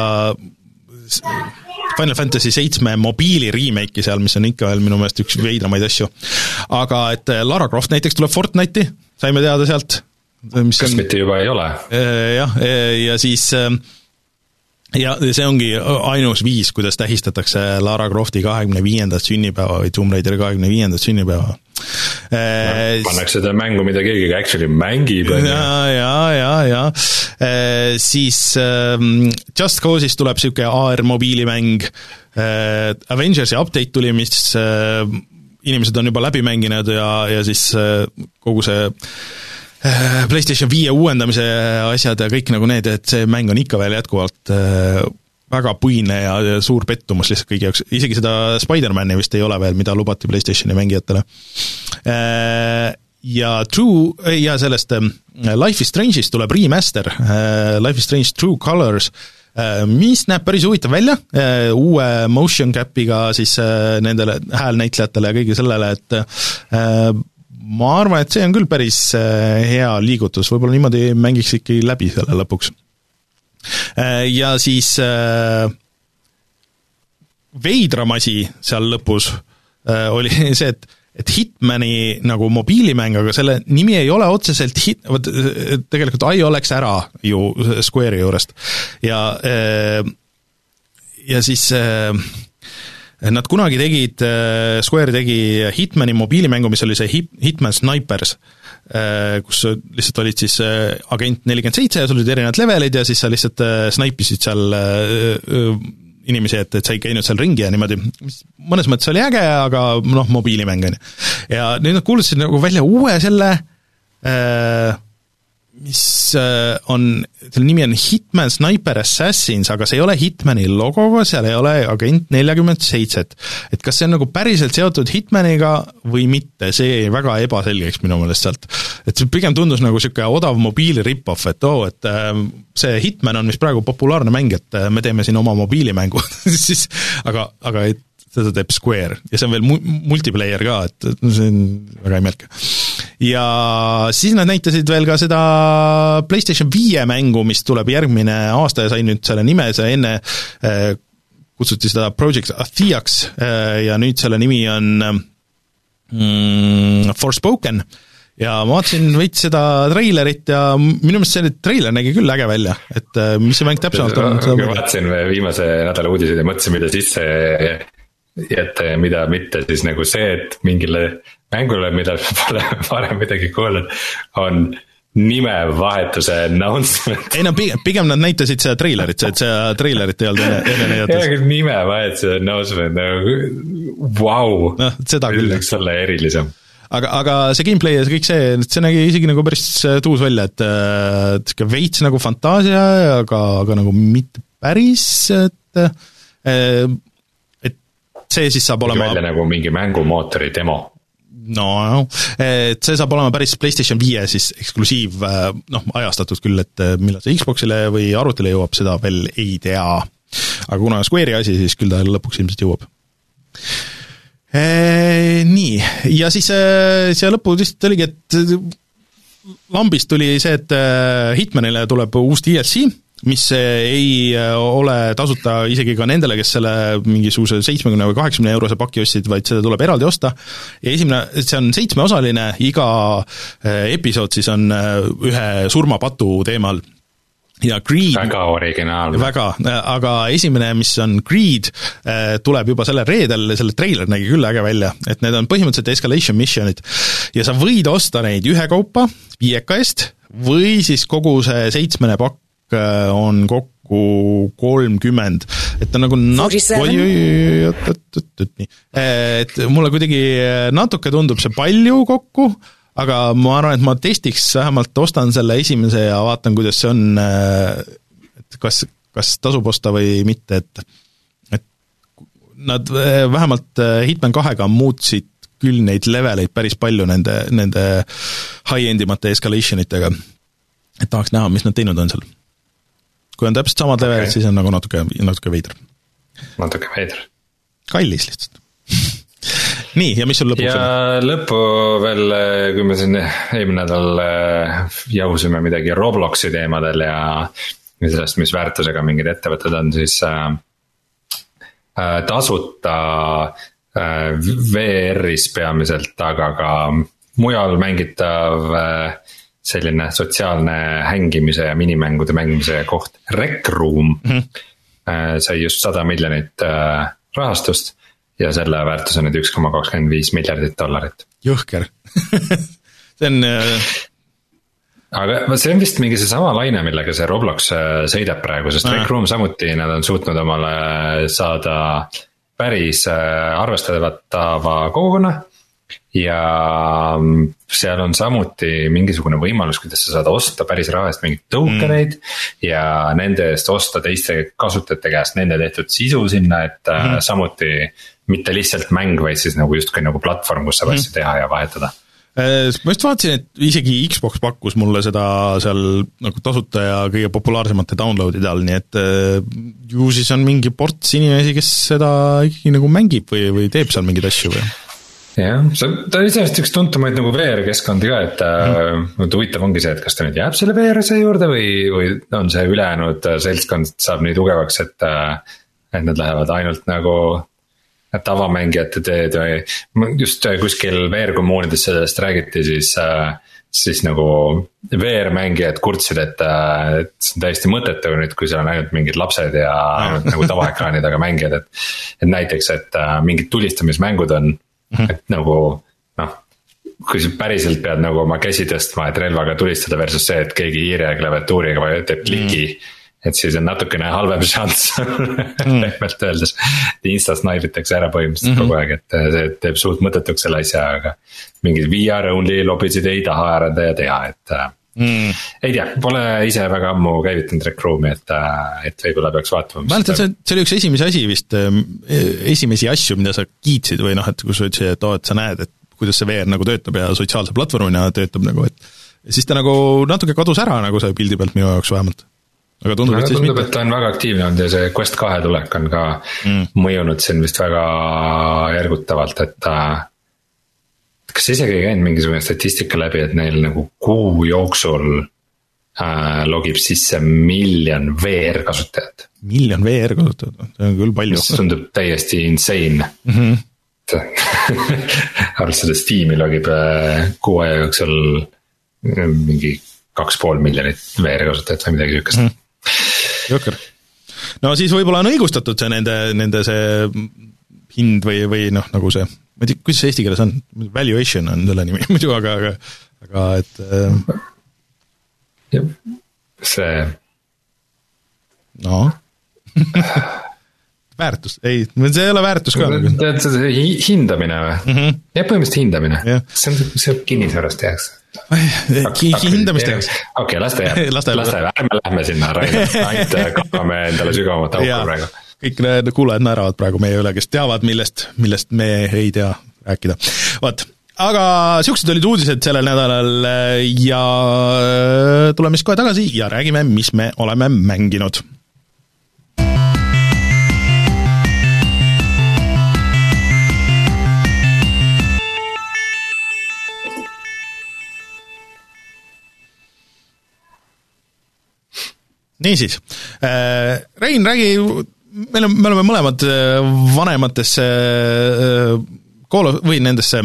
Final Fantasy seitse mobiili remake'i seal, mis on ikka veel minu meelest üks veidramaid asju. Aga et Lara Croft näiteks tuleb Fortnite'i, saime teada sealt. Mis kas on, mitte juba ei ole? Jah, ja siis ja see ongi ainus viis, kuidas tähistatakse Lara Crofti kahekümne viiendat sünnipäeva või Tomb Raideri kahekümne viiendat sünnipäeva. No, pannakse seda mängu, mida keegi actually mängib. Ja, ja, ja, ja. E, siis Just Cause'is tuleb siuke A R mobiilimäng, Avengersi update tuli, mis inimesed on juba läbi mänginud ja, ja siis kogu see PlayStation viie uuendamise asjad ja kõik nagu need, et see mäng on ikka veel jätkuvalt väga puine ja suur pettumus lihtsalt kõigi jaoks, isegi seda Spider-Mani vist ei ole veel, mida lubati PlayStationi mängijatele. Ja True, ja sellest Life is Strange'ist tuleb remaster, Life is Strange True Colors, mis näeb päris huvitav välja, uue motion cap'iga siis nendele häälnäitlejatele ja kõige sellele, et ma arvan, et see on küll päris hea liigutus, võib-olla niimoodi mängiks ikka läbi selle lõpuks. Ja siis veidramasi seal lõpus oli see, et, et Hitmani nagu mobiilimäng, aga selle nimi ei ole otseselt hit, tegelikult ai oleks ära ju Square'i juurest. Ja, ja siis nad kunagi tegid, Square tegi Hitmani mobiilimängu, mis oli see Hitman Snipers, kus lihtsalt olid siis agent nelikümmend seitse ja sul olid erinevad levelid ja siis sa lihtsalt snaipisid seal inimesi, et, et sa ei käinud seal ringi ja niimoodi, mõnes mõttes oli äge, aga noh, mobiilimäng on. Ja nüüd nad kuulutasid nagu välja uue selle, mis on, selle nimi on Hitman Sniper Assassins, aga see ei ole Hitmani logoga, seal ei ole agent nelikümmend seitse. Et kas see on nagu päriselt seotud Hitmaniga või mitte, see ei väga ebaselgeks minu meelest sealt. Et see pigem tundus nagu siuke odav mobiili rip-off, et oo, et see Hitman on mis praegu populaarne mäng, et me teeme siin oma mobiilimängu, siis, aga, aga et seda teeb Square ja see on veel multiplayer ka, et see on väga imelke. Ja siis nad näitasid veel ka seda PlayStation viie mängu, mis tuleb järgmine aasta ja sai nüüd selle nime, see enne äh, kutsuti seda Project Atheax äh, ja nüüd selle nimi on mm, Forspoken ja ma vaatasin veits seda treilerit ja minu meelest see treiler nägi küll äge välja, et äh, mis see mäng täpsemalt on? Ma vaatasin viimase nädala uudiseid ja mõtlesin, mida sisse jätta ja mida mitte, siis nagu see, et mingile mängule, mida pole varem midagi kuulnud, on nimevahetuse announcement. Ei no pigem, pigem nad näitasid seda treilerit, et see treilerit ei olnud enne, enne näidates. Nimevahetuse announcement, nagu vau, no, seda küll. Võiks olla erilisem. Aga, aga see gameplay ja see kõik see, see nägi isegi nagu päris tuus välja, et, et veits nagu fantaasia, aga, aga nagu mitte päris, et, et see siis saab olema välja nagu mingi mängumootori demo. No, no, et see saab olema päris PlayStation viie siis eksklusiiv, noh, ajastatud küll, et millal see Xboxile või arvutile jõuab, seda veel ei tea. Aga kuna Square'i asi, siis küll ta lõpuks ilmselt jõuab. E, nii, ja siis see lõpu vist oligi, et lambist tuli see, et Hitmanile tuleb uus D L C, mis ei ole tasuta isegi ka nendele, kes selle mingisuguse seitsmekümne või kaheksakümne eurose paki ostsid, vaid seda tuleb eraldi osta. Ja esimene, see on seitsmeosaline, iga episood siis on ühe surmapatu teemal. ja Greed väga originaalne. Väga, aga esimene, mis on Greed, tuleb juba selle reedel, selle treiler nägi küll äge välja, et need on põhimõtteliselt escalation missionid ja sa võid osta neid ühekaupa viieka eest või siis kogu see seitsmene pakk on kokku kolmkümmend, et on nagu nat-, oi, oi, oot, oot, oot, oot, nii, et mulle kuidagi natuke tundub see palju kokku, aga ma arvan, et ma testiks, vähemalt ostan selle esimese ja vaatan, kuidas see on, et kas, kas tasub osta või mitte, et, et nad vähemalt Hitman kahega muutsid küll neid leveleid päris palju nende, nende high-endimate escalationitega, et tahaks näha, mis nad teinud on seal. Kui on täpselt samad okay. levelid, siis on nagu natuke, natuke veider. Natuke veider. Kallis lihtsalt. Nii, ja mis sul lõpuks ja on? Lõppu veel, kui me siin eelmine nädal jahusime midagi Robloxi teemadel ja sellest, mis väärtusega mingid ettevõtted on, siis äh, tasuta äh, V R-is peamiselt, aga ka mujal mängitav äh, selline sotsiaalne hängimise ja minimängude mängimise koht Rec Room mm-hmm. sai just sada miljonit rahastust ja selle väärtus on nüüd üks koma kakskümmend viis miljardit dollarit. Jõhker. see on... Aga see on vist mingi see sama laine, millega see Roblox sõidab praegu, sest Rec Room samuti nad on suutnud omale saada päris arvestatava kogukonna ja seal on samuti mingisugune võimalus, kuidas sa saad osta päris raha eest mingit tokeneid mm. ja nende eest osta teiste kasutajate käest nende tehtud sisu sinna, et mm. samuti mitte lihtsalt mäng, vaid siis nagu justkui nagu platvorm, kus saab mm. asju teha ja vahetada. Ma just vaatasin, et isegi Xbox pakkus mulle seda seal nagu tasuta ja kõige populaarsemate downloadide all, nii et ju siis on mingi ports inimesi, kes seda ikkagi nagu mängib või, või teeb seal mingeid asju või? jah, see, ta on iseenesest üks tuntumaid nagu V R-keskkondi ka, et mm. äh, huvitav ongi see, et kas ta nüüd jääb selle V R-se juurde või, või on see ülejäänud seltskond saab nii tugevaks, et, et nad lähevad ainult nagu tavamängijate teed või just kuskil V R-kommuunides sellest räägiti, siis, siis nagu V R-mängijad kurtsid, et, et see on täiesti mõttetu nüüd, kui seal on ainult mingid lapsed ja ainult nagu tavaekraani taga mängijad, et, et näiteks, et mingid tulistamismängud on Mm-hmm. et nagu noh, kui sa päriselt pead nagu oma käsi tõstma, et relvaga tulistada versus see, et keegi hiire ja klaviatuuriga teeb kliki mm. et siis on natukene halvem šanss pehmelt öeldes, instas naibitakse ära põhimõtteliselt mm-hmm. kogu aeg, et see teeb suht mõttetuks selle asja, aga mingid V R only lobisid ei taha ära teha, et Mm. ei tea, pole ise väga ammu käivitanud Rec Roomi, et, et võib-olla peaks vaatama. Ma arvan, et see, see oli üks esimesi asi vist, esimesi asju, mida sa kiitsid või noh, et kui sa ütlesid, et, oh, et sa näed, et kuidas see V R nagu töötab ja sotsiaalse platvormina töötab nagu, et siis ta nagu natuke kadus ära nagu see pildi pealt minu jaoks vähemalt. Aga tundub, et, tundub et ta on väga aktiivne olnud ja see Quest kahe tulek on ka mm. mõjunud siin vist väga ergutavalt, et ta kas isegi ei käinud mingisugune statistika läbi, et neil nagu kuu jooksul äh, logib sisse miljon V R kasutajat. Miljon V R kasutajat, see on küll palju. See tundub täiesti insane. Mm-hmm. Arvestades Steam'i logib äh, kuu aja jooksul mingi kaks pool miljonit V R kasutajat või midagi sükast. Mm-hmm. Jõkker. No siis võib-olla on õigustatud see nende, nende see hind või, või noh, nagu see ma ei tea, kuidas see eesti keeles on? Valuation on selle nimi muidu, aga, aga, aga et äh... ja, see no väärtus, ei, see ei ole väärtus ka tead, see hindamine või? Mm-hmm. jah, põhimõtteliselt hindamine yeah. see on see kinnisvarast tehakse hindamist tehakse okei, laste jääb, laste jääb, ärme lähme sinna ainult kappame endale sügavamat auku praegu kõik need kuulajad naeravad praegu meie üle, kes teavad, millest, millest me ei tea rääkida. Vaat, aga siuksed olid uudised sellel nädalal ja tuleme siis kohe tagasi ja räägime, mis me oleme mänginud. Niisiis, Rein, räägi meil on, me oleme mõlemad vanematesse Call of, või nendesse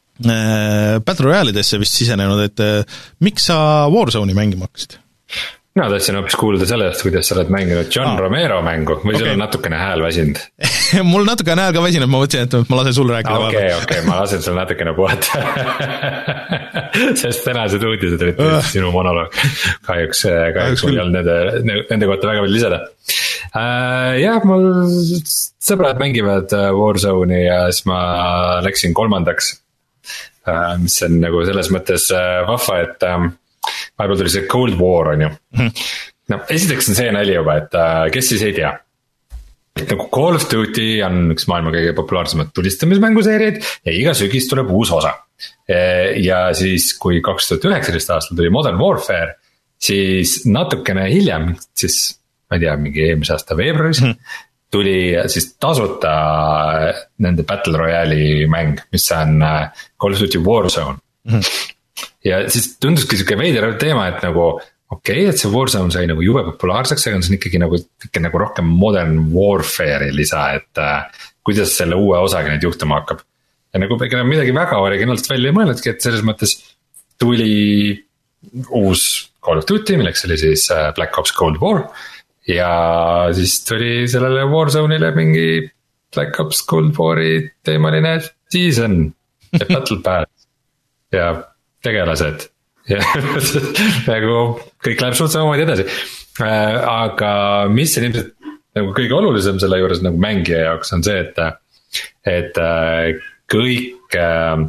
Battle Royale'idesse vist sisenenud, et miks sa Warzone'i mängima hakkasid? mina tahtsin hoopis kuulda sellest, kuidas sa oled mänginud John ah. Romero mängu või okay. Sul on natukene hääl väsinud? Mul natukene hääl ka väsinud, ma mõtlesin, et ma lasen sul rääkida. Okei, okay, okei okay,, ma lasen sul natukene puhata. Sest tänased uudised olid uh. sinu monoloog. Kahjuks, kahjuks mul ei olnud nende, nende kohta väga palju lisada. Uh, jah, mul sõbrad mängivad Warzone'i ja siis ma läksin kolmandaks, uh, mis on nagu selles mõttes uh, vahva, et um, vahepeal tuli see Cold War on ju mm. No esiteks on see nali juba, et uh, kes siis ei tea, et nagu Call of Duty on üks maailma kõige populaarsemad tulistamismänguseeriad ja iga sügis tuleb uus osa. Ja siis kui kaks tuhat üheksateist aastal tuli Modern Warfare, siis natukene hiljem, siis ma ei tea, mingi eelmise aasta veebruaris mm. tuli siis tasuta nende Battle Royale'i mäng, mis on Call of Duty Warzone mm. Ja siis tunduski siuke veider teema, et nagu okei okay,, et see Warzone sai nagu jube populaarseks, aga see on ikkagi nagu, ikkagi nagu rohkem Modern Warfare'i lisa, et äh, kuidas selle uue osaga nüüd juhtuma hakkab. Ja nagu midagi väga originaalselt välja ei mõelnudki, et selles mõttes tuli uus Call of Duty, milleks oli siis Black Ops Cold War ja siis tuli sellele Warzone'ile mingi Black Ops Cold War'i teemaline season ja Battle Pass ja tegelased ja nagu kõik läheb suht samamoodi edasi. Aga mis on ilmselt nagu kõige olulisem selle juures nagu mängija jaoks on see, et, et kõik,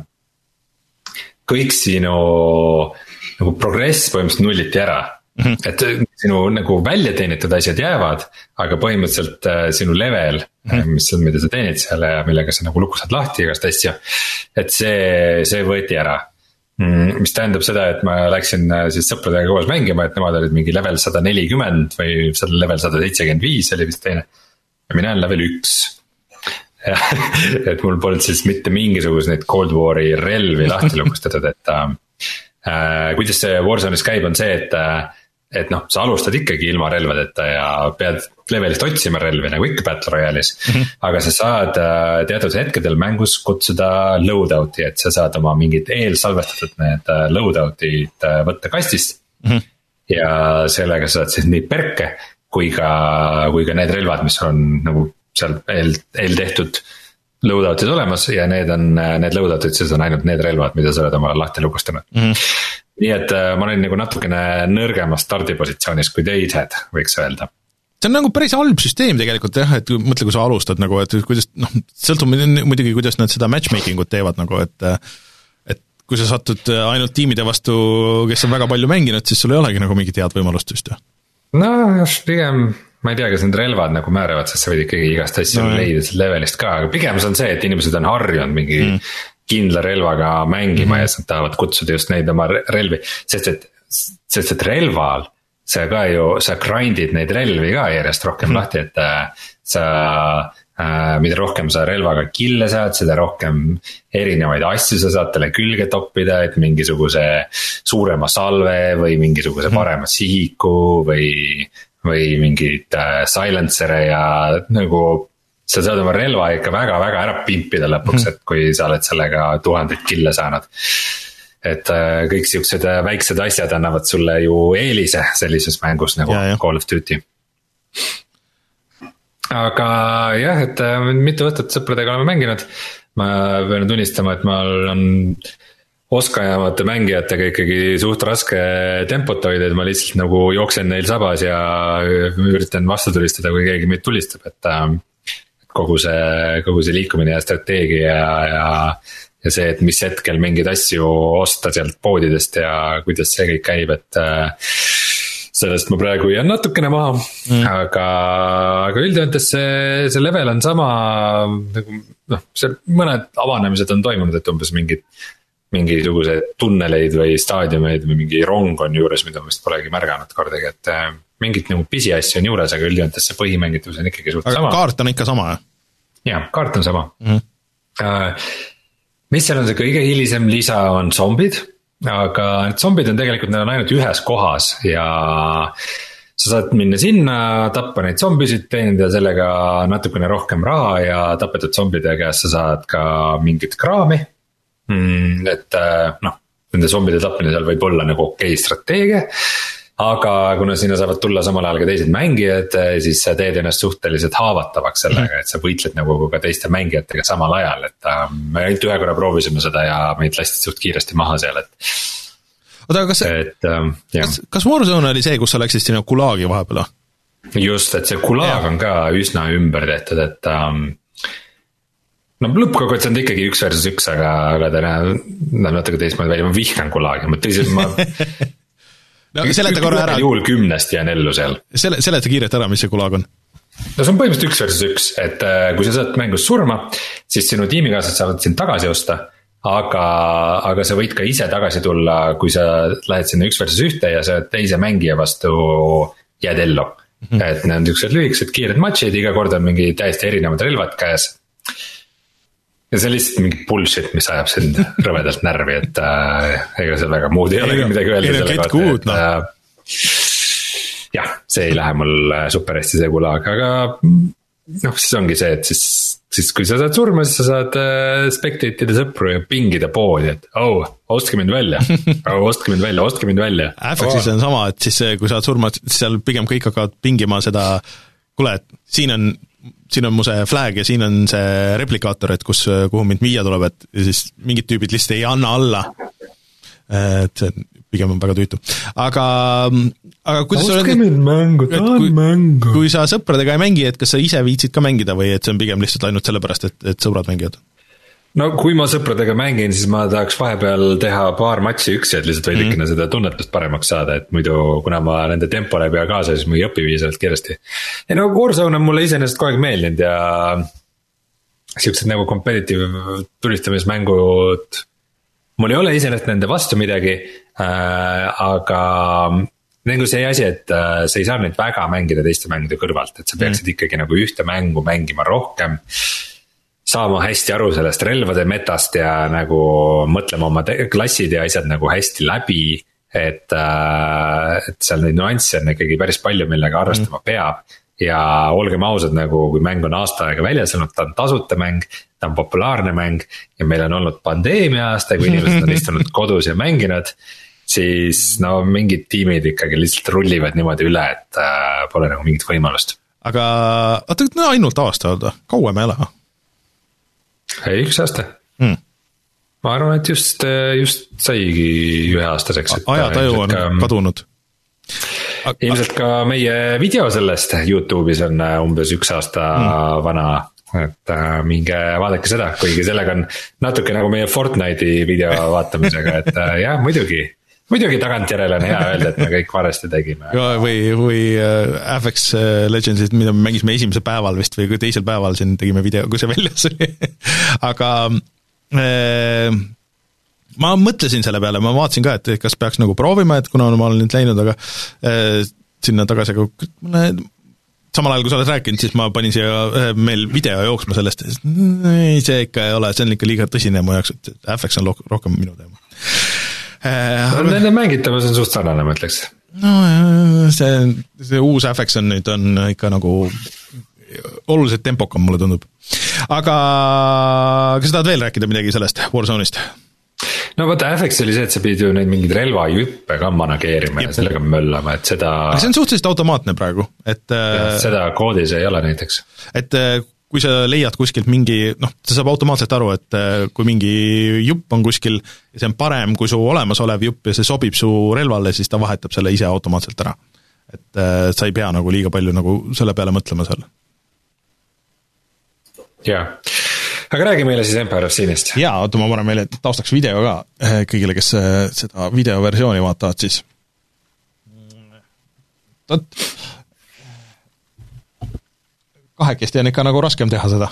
kõik sinu nagu progress põhimõtteliselt nulliti ära. Mm-hmm. Et sinu nagu välja teenitud asjad jäävad, aga põhimõtteliselt sinu level, mm-hmm. mis on, mida sa teenid seal ja millega sa nagu luku saad lahti igast asja, et see, see võeti ära. Mis tähendab seda, et ma läksin siis sõpradega koos mängima, et nemad olid mingi level sada nelikümmend või level sada seitsekümmend viis oli vist teine. Ja mina olen level üks. Et mul polnud siis mitte mingisuguseid Cold War'i relvi lahti lukustatud, et äh, kuidas see Warzone'is käib on see, et et noh, sa alustad ikkagi ilma relvadeta ja pead levelist otsima relvi nagu ikka Battle Royale'is mm-hmm. aga sa saad teatud hetkedel mängus kutsuda loadout'i, et sa saad oma mingid eelsalvestatud need loadout'id võtta kastist mm-hmm. ja sellega saad siis nii perke kui ka, kui ka need relvad, mis on nagu seal eel, eel tehtud loadout'id olemas ja need on, need loadout'id siis on ainult need relvad, mida sa oled oma lahti lukustanud mm-hmm. Nii et ma olin nagu natukene nõrgemas stardipositsioonis kui teised, võiks öelda. See on nagu päris halb süsteem tegelikult jah, et mõtle, kui sa alustad nagu, et kuidas, noh, sõltub muidugi, kuidas nad seda matchmakingut teevad nagu, et et kui sa satud ainult tiimide vastu, kes on väga palju mänginud, siis sul ei olegi nagu mingit head võimalust just. No, pigem, ma ei tea, kas need relvad nagu määravad, sest sa võid ikkagi igast asja no, leida seal levelist ka, aga pigem see on see, et inimesed on harjunud mingi mm. kindla relvaga mängima mm-hmm. ja sa tahavad kutsuda just neid oma relvi, sest et, sest et relval sa ka ju, sa grindid neid relvi ka järjest rohkem mm-hmm. lahti, et sa, äh, mida rohkem sa relvaga kille saad, seda rohkem erinevaid asju sa saad talle külge toppida, et mingisuguse suurema salve või mingisuguse parema mm-hmm. sihiku või, või mingid äh, silencer'e ja nagu sa saad oma relva ikka väga-väga ära pimpida lõpuks, et kui sa oled sellega tuhandeid kille saanud. Et kõik siuksed väiksed asjad annavad sulle ju eelise sellises mängus nagu ja, ja. Call of Duty. Aga jah, et mitu õhtut sõpradega oleme mänginud. Ma pean tunnistama, et ma on oskajamate mängijatega ikkagi suht raske tempot hoida, et ma lihtsalt nagu jooksen neil sabas ja üritan vastu tulistada, kui keegi meid tulistab, et kogu see, kogu see liikumine ja strateegia ja, ja, ja see, et mis hetkel mingeid asju osta sealt poodidest ja kuidas see kõik käib, et äh, sellest ma praegu jään natukene maha mm., aga, aga üldjoontes see, see level on sama, nagu noh, seal mõned avanemised on toimunud, et umbes mingid, mingisugused tunneleid või staadiumeid või mingi rong on juures, mida ma vist polegi märganud kordagi, et äh, mingit nagu pisiasju on juures, aga üldjoontes see põhimängitus on ikkagi suht aga sama. Kaart on ikka sama, jah? Jah, kaart on sama mm.. Uh, mis seal on see kõige hilisem lisa on zombid, aga need zombid on tegelikult, need on ainult ühes kohas ja sa saad minna sinna, tappa neid zombisid, teenida sellega natukene rohkem raha ja tapetud zombide käest sa saad ka mingit kraami mm,, et noh, nende zombide tapmine seal võib olla nagu okei strateegia. aga kuna sinna saavad tulla samal ajal ka teised mängijad, siis sa teed ennast suhteliselt haavatavaks sellega, et sa võitled nagu ka teiste mängijatega samal ajal, et me ainult ühe korra proovisime seda ja meid lasti suht kiiresti maha seal, et oota, kas, et, kas, kas Warzone oli see, kus sa läksid sinna Gulagi vahepeal? Just, et see Gulag on ka üsna ümber tehtud, et um, no lõppkokkuvõttes on ikkagi üks versus üks, aga, aga ta näeb natuke teistmoodi välja, ma vihkan Gulagi, ma tõsiselt ma no seleta korra ära. Juhul kümnest jään ellu seal. Sele, seleta kiirelt ära, mis see Gulag on? No see on põhimõtteliselt üks versus üks, et kui sa saad mängus surma, siis sinu tiimikaaslased saavad sind tagasi osta, aga, aga sa võid ka ise tagasi tulla, kui sa lähed sinna üks versus ühte ja sa teise mängija vastu jääd ellu. Mm-hmm. Et need on niisugused lühikesed kiired matšid, iga kord on mingi täiesti erinevad relvad käes. Ja see on lihtsalt mingi bullshit, mis ajab sind rõvedalt närvi, et äh, ega seal väga muud ei ole midagi öelda selle kohta, et äh, jah, see ei lähe mul super hästi see Gulag, aga noh, siis ongi see, et siis, siis kui sa saad surma, siis sa saad äh, spectate'ide sõpru ja pingida poodi, et oh, ostke mind välja, oh, ostke mind välja, ostke mind välja. Affexis on sama, et siis kui saad surma, seal pigem kõik hakkavad pingima seda, kuule, et siin on siin on mu see flag ja siin on see replikaator, et kus, kuhu mind viia tuleb, et siis mingid tüübid lihtsalt ei anna alla. Et see pigem on väga tüütu. Aga, aga kuidas ostke mind mängu, tahan mängu. Kui sa sõpradega ei mängi, et kas sa ise viitsid ka mängida või et see on pigem lihtsalt ainult sellepärast, et, et sõbrad mängivad? No kui ma sõpradega mängin, siis ma tahaks vahepeal teha paar matši üksi, et lihtsalt veidikene mm-hmm. seda tunnetust paremaks saada, et muidu kuna ma nende tempole ei pea kaasa, siis ma ei õpi viisavalt kiiresti. Ja no Warzone on mulle iseenesest kogu aeg meeldinud ja siuksed nagu competitive tulistamismängud, mul ei ole iseenesest nende vastu midagi, äh, aga nagu see asi, et äh, sa ei saa neid väga mängida teiste mängude kõrvalt, et sa peaksid mm-hmm. ikkagi nagu ühte mängu mängima rohkem, saama hästi aru sellest relvade metast ja nagu mõtlema oma te- klassid ja asjad nagu hästi läbi, et, äh, et seal neid nüansse on ikkagi päris palju, millega arvestama peab. Ja olgem ausad, nagu kui mäng on aasta aega väljas olnud, ta on tasuta mäng, ta on populaarne mäng ja meil on olnud pandeemia aasta, kui inimesed on istunud kodus ja mänginud, siis no mingid tiimid ikkagi lihtsalt rullivad niimoodi üle, et äh, pole nagu mingit võimalust. Aga oota, no ainult aasta öelda, kauem ei ole? Ei, üks aasta hmm. Ma arvan, et just, just saigi üheaastaseks. Ajataju on ka kadunud. Ilmselt ka meie video sellest YouTube'is on umbes üks aasta hmm. vana, et minge vaadake seda, kuigi sellega on natuke nagu meie Fortnite'i video vaatamisega, et jah, muidugi Muidugi tagantjärele on hea öelda, et me kõik varasti tegime. Ja, või, või Apex Legendsit, mida me mängisime esimesel päeval vist või teisel päeval siin tegime video, kui see väljas oli. Aga äh, ma mõtlesin selle peale, ma vaatasin ka, et kas peaks nagu proovima, et kuna ma olen nüüd läinud, aga äh, sinna tagasi, aga mulle, samal ajal kui sa oled rääkinud, siis ma panin siia meil video jooksma sellest, ei, see ikka ei ole, see on ikka liiga tõsine mu jaoks, et Apex on rohkem minu teema. No, nende mängitavus on suht sarnane, ma ütleks. No see, see uus Apex on nüüd on ikka nagu oluliselt tempokam, mulle tundub. Aga kas sa tahad veel rääkida midagi sellest Warzone'ist? No vaata, Apex oli see, et sa pidid ju neid mingid relvajuppe ka manageerima ja sellega möllama, et seda aga see on suhteliselt automaatne praegu, et ja, seda koodis ei ole näiteks. Et kui sa leiad kuskilt mingi, noh, ta saab automaatselt aru, et kui mingi jupp on kuskil ja see on parem kui su olemasolev jupp ja see sobib su relvale, siis ta vahetab selle ise automaatselt ära. Et sa ei pea nagu liiga palju nagu selle peale mõtlema seal. Jaa, aga räägi meile siis Empire of Sinist. Jaa, oota, ma panen meile taustaks video ka kõigile, kes seda videoversiooni vaatavad siis. Tot. Kahekesti on ikka nagu raskem teha seda.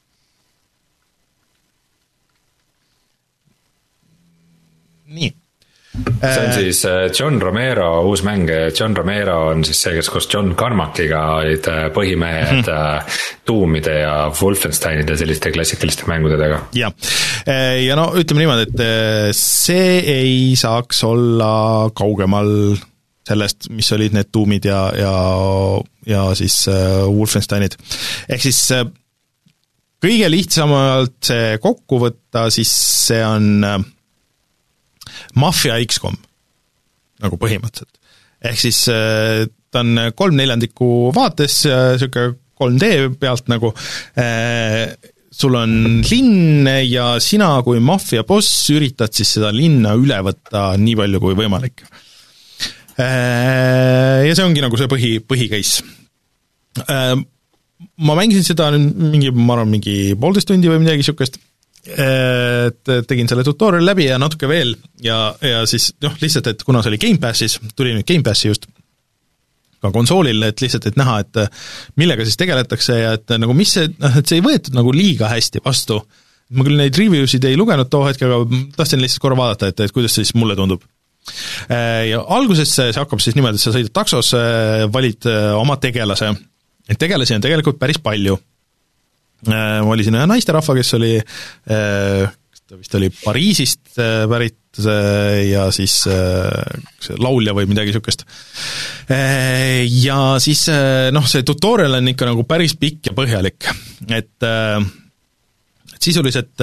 Nii. See on siis John Romero uus mäng. John Romero on siis see, kes koos John Carmackiga olid põhimehed mm-hmm. Doomide ja Wolfensteinide selliste klassikaliste mängudega. Ja. ja no ütleme niimoodi, et see ei saaks olla kaugemal sellest, mis olid need Doomid ja, ja, ja siis äh, Wolfensteinid. Ehk siis äh, kõige lihtsamalt see kokku võtta, siis see on äh, Mafia X COM, nagu põhimõtteliselt. ehk siis ta on kolm neljandikku vaates, niisugune kolm D pealt nagu, sul on linn ja sina kui maffia boss üritad siis seda linna üle võtta nii palju kui võimalik. Ja see ongi nagu see põhi, põhicase. Ma mängisin seda mingi, ma arvan, mingi poolteist tundi või midagi niisugust, et tegin selle tutorial läbi ja natuke veel ja, ja siis noh, lihtsalt, et kuna see oli Game Passis, tuli nüüd Game Passi just ka konsoolil, et lihtsalt, et näha, et millega siis tegeletakse ja et nagu mis see, et see ei võetud nagu liiga hästi vastu. Ma küll neid reviewsid ei lugenud too hetke, aga tahtsin lihtsalt korra vaadata, et, et kuidas see siis mulle tundub. Ja alguses see hakkab siis niimoodi, et sa sõidad taksos, valid oma tegelase. Et tegelasi on tegelikult päris palju. Ma olisin ühe naisterahva, kes oli, ta vist oli Pariisist pärit ja siis laulja või midagi niisugust. Ja siis noh, see tutorial on ikka nagu päris pikk ja põhjalik, et, et sisuliselt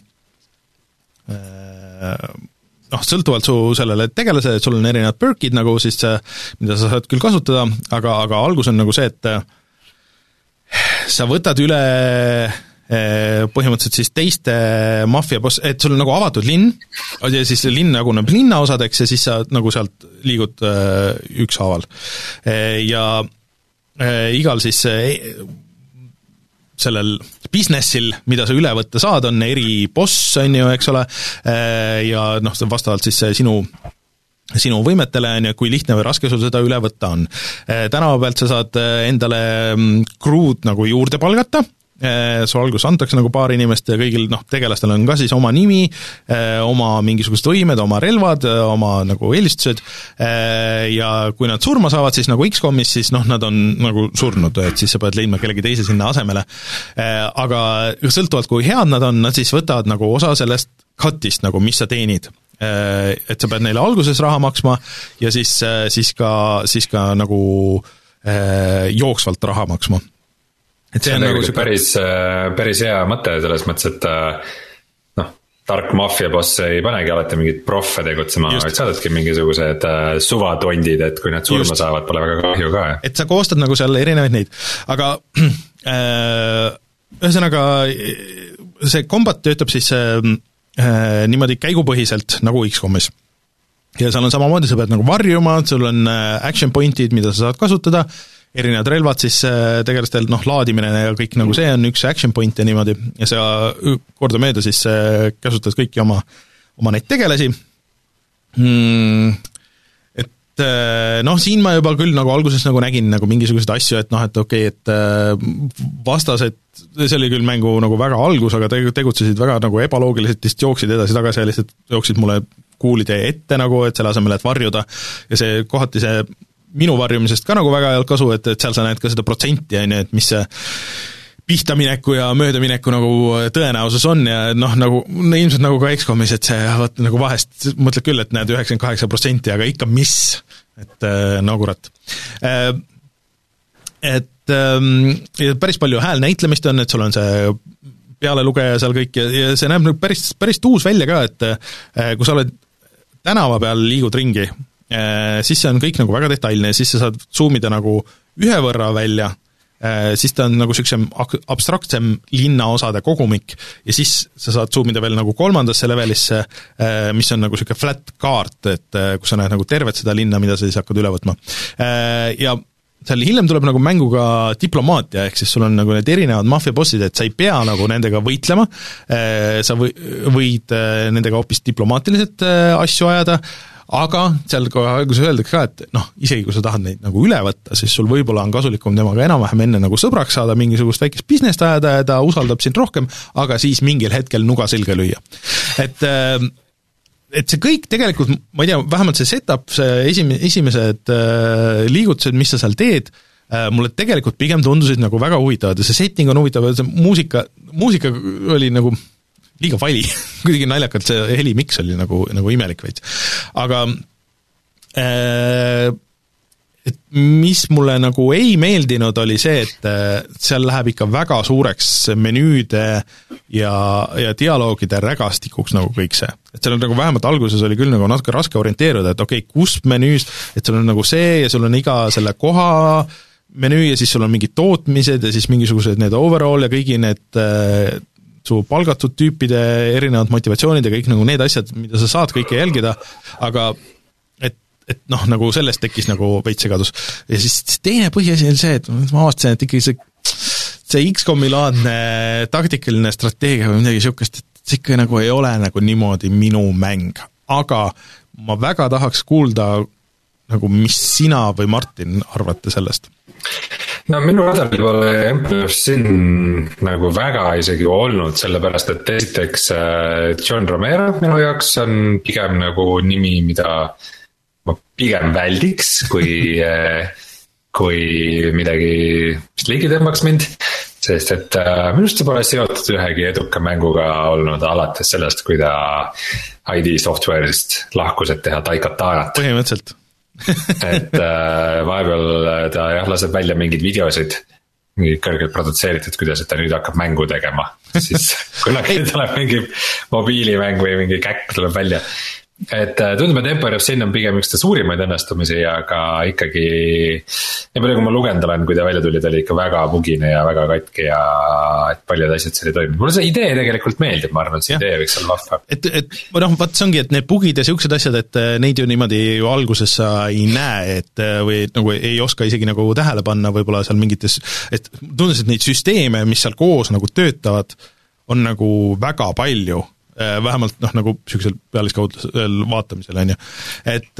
noh, sõltuvalt su sellele tegelase, et sul on erinevad perkid nagu siis, mida sa saad küll kasutada, aga, aga algus on nagu see, et sa võtad üle põhimõtteliselt siis teiste maffia boss, et sul on nagu avatud linn ja siis linn jaguneb linnaosadeks ja siis sa nagu sealt liigud ükshaaval. Ja igal siis sellel businessil, mida sa üle võtta saad, on eri boss, on ju, eks ole, ja noh, vastavalt siis sinu sinu võimetele, kui lihtne või raske sul seda üle võtta on. Tänava pealt sa saad endale crew'd nagu juurde palgata, sul alguses antakse nagu paar inimest ja kõigil noh, tegelastel on ka siis oma nimi, oma mingisugused võimed, oma relvad, oma nagu eelistused ja kui nad surma saavad, siis nagu X-komis, siis noh, nad on nagu surnud, et siis sa pead leidma kellegi teise sinna asemele. Aga sõltuvalt kui head nad on, nad siis võtavad nagu osa sellest cut'ist, nagu mis sa teenid. Et sa pead neile alguses raha maksma ja siis, siis, ka, siis ka nagu jooksvalt raha maksma. Et see on, see on nagu see... päris, päris hea mõte selles mõttes, et noh, tark maffia boss ei panegi alati mingit proffe tegutsema, et saadadki mingisugused suvatondid, et kui nad surma Just. Saavad, pole väga kahju ka. Et sa koostad nagu seal erinevaid neid, aga äh, ühesõnaga see kombat töötab siis äh, niimoodi käigupõhiselt nagu X-komis. Ja seal on samamoodi, sa pead nagu varjuma, sul on action pointid, mida sa saad kasutada, erinevad relvad siis tegelastel, noh, laadimine ja kõik nagu see on üks action point ja niimoodi, ja sa korda mööda siis kasutad kõiki oma, oma neid tegelasi. Hmm, et noh, siin ma juba küll nagu alguses nagu nägin nagu mingisuguseid asju, et noh, et okei, et vastased, see oli küll mängu nagu väga algus, aga tegutsesid väga nagu ebaloogiliselt, lihtsalt jooksid edasi-tagasi ja lihtsalt jooksid mulle kuulide ette nagu, et selle asemel, et varjuda ja see kohati see minu varjumisest ka nagu väga ei olnud kasu, et, et seal sa näed ka seda protsenti, et mis see pihtamineku ja möödamineku nagu tõenäosus on ja noh, nagu ilmselt nagu ka X-komis, et see võt, nagu vahest mõtled küll, et näed üheksakümmend kaheksa protsenti, aga ikka mis, et no kurat. Et päris palju häälnäitlemist on, et sul on see pealelugeja seal kõik ja, ja see näeb päris, päris tuus välja ka, et kui sa oled tänava peal, liigud ringi, siis see on kõik nagu väga detailne ja siis sa saad zoomida nagu ühe võrra välja, siis ta on nagu sellisem abstraktsem linnaosade kogumik ja siis sa saad zoomida veel nagu kolmandasse levelisse, mis on nagu selline flat kaart, et kus sa näed nagu tervet seda linna, mida sa siis hakkad üle võtma. Ja seal hiljem tuleb nagu mänguga diplomaatia, ehk siis sul on nagu need erinevad maffiabossid, et sa ei pea nagu nendega võitlema, sa võid nendega hoopis diplomaatiliselt asju ajada, aga seal alguses öeldakse ka, et noh, isegi kui sa tahad neid nagu üle võtta, siis sul võib-olla on kasulikum temaga enam-vähem enne nagu sõbraks saada, mingisugust väikest business ajada ja ta usaldab sind rohkem, aga siis mingil hetkel nuga selga lüüa. Et, et see kõik tegelikult, ma ei tea, vähemalt see setup, see esimesed, esimesed liigutused, mis sa seal teed, mulle tegelikult pigem tundusid nagu väga huvitavad ja see setting on huvitav ja see muusika, muusika oli nagu liiga vali, kuidagi naljakalt see helimiks oli nagu, nagu imelik veits. Aga äh, et mis mulle nagu ei meeldinud, oli see, et seal läheb ikka väga suureks menüüde ja, ja dialoogide rägastikuks nagu kõik see. Et seal on nagu vähemalt alguses oli küll nagu natuke raske orienteeruda, et okei, okay, kus menüüs, et sul on nagu see ja sul on iga selle koha menüü ja siis sul on mingid tootmised ja siis mingisugused need overall ja kõigi need äh, su palgatud tüüpide erinevad motivatsioonid ja kõik nagu need asjad, mida sa saad kõike jälgida, aga et noh, nagu sellest tekkis nagu veits segadus. Ja siis teine põhiasi on see, et ma avastasin, et ikkagi see, see X COM-i-laadne taktikaline strateegia või midagi niisugust, et see ikka nagu ei ole nagu niimoodi minu mäng. Aga ma väga tahaks kuulda, nagu mis sina või Martin arvate sellest? No minu radaril pole Empire of Sin nagu väga isegi olnud, sellepärast et esiteks John Romero minu jaoks on pigem nagu nimi, mida ma pigem väldiks, kui, kui midagi, mis ligi tõmbaks mind, sest et minust see pole seotud ühegi eduka mänguga olnud alates sellest, kui ta I D Software'ist lahkus, et teha Daikatanat. Põhimõtteliselt. et vahepeal ta jah, laseb välja mingeid videosid, mingid kõrgelt produtseeritud, kuidas ta nüüd hakkab mängu tegema. Siis kunagi tuleb mingi mobiilimäng või mingi käkk tuleb välja. Et tundub, et Empire of Sin on pigem üks ta suurimaid õnnestumisi, aga ikkagi nii palju, kui ma lugenud olen, kui ta välja tuli, ta oli ikka väga bugine ja väga katki ja et paljud asjad seal ei toiminud. Mulle see idee tegelikult meeldib, ma arvan, et see ja. Idee võiks olla vahva. Et, et noh, vaat see ongi, et need bugid ja siuksed asjad, et neid ju niimoodi ju alguses sa ei näe, et või nagu ei oska isegi nagu tähele panna võib-olla seal mingites, et tundus, et neid süsteeme, mis seal koos nagu töötavad, on nagu väga palju. Vähemalt noh, nagu siuksel pealiskaudlusel vaatamisel on ju, et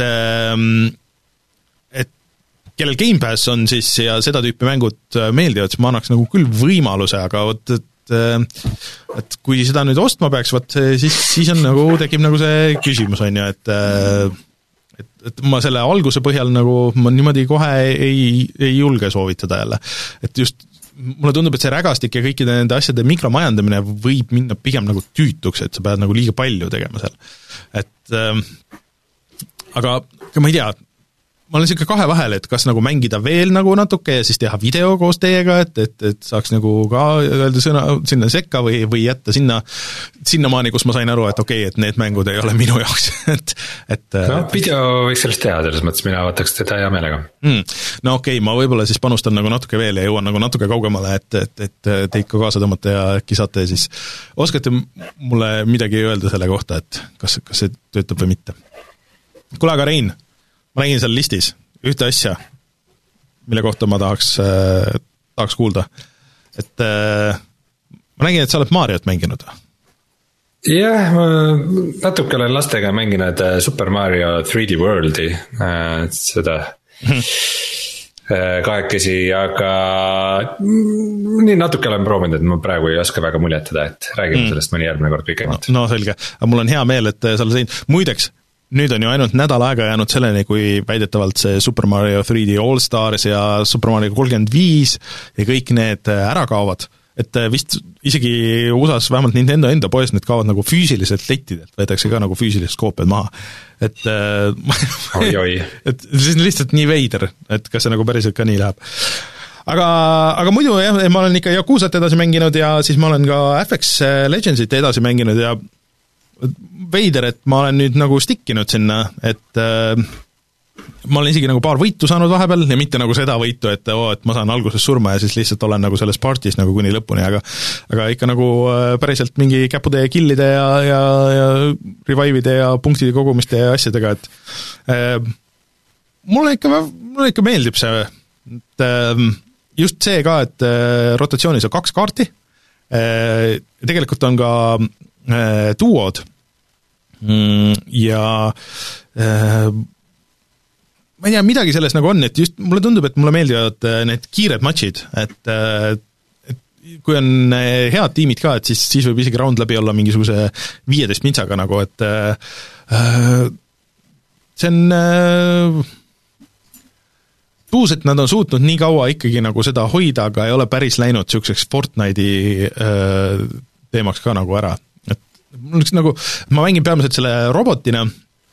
et kellel Game Pass on siis ja seda tüüpi mängud meeldivad, siis ma annaks nagu küll võimaluse, aga vot, et et kui seda nüüd ostma peaks, vot siis, siis on nagu, tekib nagu see küsimus on ju, et et, et ma selle alguse põhjal nagu ma niimoodi kohe ei, ei julge soovitada jälle, et just mulle tundub, et see rägastik ja kõikide nende asjade mikromajandamine võib minna pigem nagu tüütuks, et sa pead nagu liiga palju tegema seal. Et äh, aga ma ei tea, ma olen siuke kahe vahel, et kas nagu mängida veel nagu natuke ja siis teha video koos teiega, et, et, et saaks nagu ka öelda sõna sinna sekka või, või jätta sinna, sinnamaani, kus ma sain aru, et okei, okay, et need mängud ei ole minu jaoks. et, et, no video võiks sellest teha, selles mõttes mina võtaks teda hea meelega. Mm, no okei okay,, ma võib-olla siis panustan nagu natuke veel ja jõuan nagu natuke kaugemale, et, et, et teid ka kaasa tõmmata ja äkki saate siis, oskate mulle midagi öelda selle kohta, et kas, kas see töötab või mitte. Kule, aga Rein, ma nägin seal listis ühte asja, mille kohta ma tahaks, äh, tahaks kuulda. Et äh, ma nägin, et sa oled Mariot mänginud. Jah, ma natuke olen lastega mänginud Super Mario three D Worldi, äh, seda kahekesi, aga nii natuke olen proovinud, et ma praegu ei oska väga muljetada, et räägime mm. sellest mõni järgmine kord pikemalt. No selge, aga mul on hea meel, et sa oled teinud. Muideks, nüüd on ju ainult nädal aega jäänud selleni, kui väidetavalt see Super Mario three D All Stars ja Super Mario kolmkümmend viis ja kõik need ära kaovad. Et vist isegi U S A-s vähemalt Nintendo enda poes need kaovad nagu füüsiliselt lettidelt, võetakse ka nagu füüsilised koopiad maha. Et, oi, oi. et see on lihtsalt nii veider, et kas see nagu päriselt ka nii läheb. Aga, aga muidu jah, ma olen ikka Yakuzat edasi mänginud ja siis ma olen ka F X Legendsit edasi mänginud ja veider, et ma olen nüüd nagu stikkinud sinna, et äh, ma olen isegi nagu paar võitu saanud vahepeal ja mitte nagu seda võitu, et, oh, et ma saan alguses surma ja siis lihtsalt olen nagu selles partis nagu kuni lõpuni, aga aga ikka nagu äh, päriselt mingi käpude ja killide ja, ja, ja revive'ide ja punktide kogumiste ja asjadega, et äh, mulle ikka, mulle ikka meeldib see, et äh, just see ka, et äh, rotatsioonis on kaks kaarti äh,, tegelikult on ka äh, duod mm, ja äh, ma ei tea, midagi selles nagu on, et just mulle tundub, et mulle meeldivad need kiired matšid, et, et kui on head tiimid ka, et siis, siis võib isegi round läbi olla mingisuguse viieteist mitsaga nagu, et äh, see on äh, tuus, et nad on suutnud nii kaua ikkagi nagu seda hoida, aga ei ole päris läinud siukseks Fortnite'i äh, teemaks ka nagu ära. Et mul üks nagu, ma mängin peamiselt selle robotina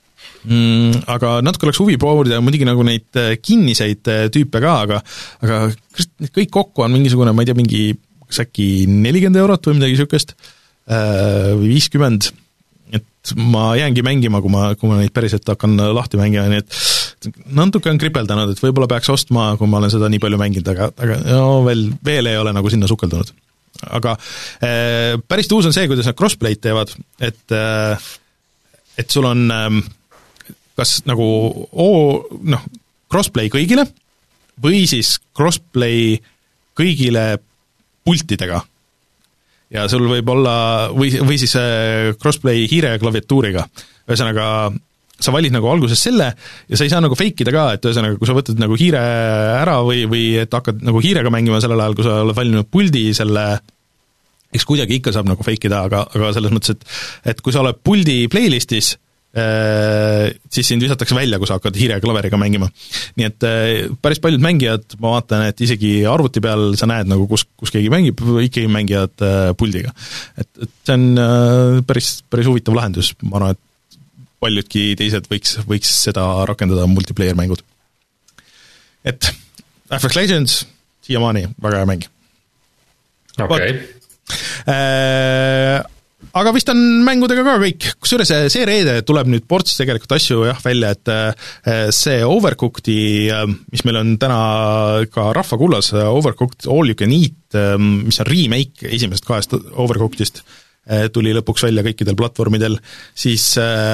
mm,. Aga natuke oleks huvi proovida muidugi nagu neid kinniseid tüüpe ka, aga aga kõik kokku on mingisugune, ma ei tea, mingi kas äkki nelikümmend eurot või midagi niisugust, või viiskümmend, et ma jäängi mängima, kui ma, kui ma neid päriselt hakkan lahti mängima, nii et natuke on kripeldanud, et võib-olla peaks ostma, kui ma olen seda nii palju mänginud, aga, aga no, veel, veel ei ole nagu sinna sukeldunud. Aga äh, päris tuus on see, kuidas nad crossplay'd teevad, et äh, et sul on äh, kas nagu oo, noh, crossplay kõigile või siis crossplay kõigile pultidega. Ja sul võib olla, või, või siis crossplay hiire ja klaviatuuriga. Ühesõnaga, sa valid nagu alguses selle ja sa ei saa nagu fake'ida ka, et ühesõnaga, kui sa võtad nagu hiire ära või, või et hakkad nagu hiirega mängima sellel ajal, kui sa oled valinud puldi selle, eks kuidagi ikka saab nagu fake'ida, aga, aga selles mõttes, et, et kui sa oled puldi playlistis, siis sind visatakse välja, kui sa hakkad hiire ja klaveriga mängima. Nii et päris paljud mängijad, ma vaatan, et isegi arvuti peal sa näed nagu, kus, kus keegi mängib, ikkagi mängijad puldiga. Et, et see on päris, päris huvitav lahendus, ma arvan, et paljudki teised võiks, võiks seda rakendada multiplayer mängud. Et Apex Legends siiamaani väga hea mäng. Okei. Okay. Äh, aga vist on mängudega ka kõik, kusjuures see reede tuleb nüüd ports tegelikult asju jah välja, et see Overcooked'i, mis meil on täna ka rahvakullas, Overcooked All You Can Eat, mis on remake esimesest kahest Overcooked'ist, tuli lõpuks välja kõikidel platvormidel, siis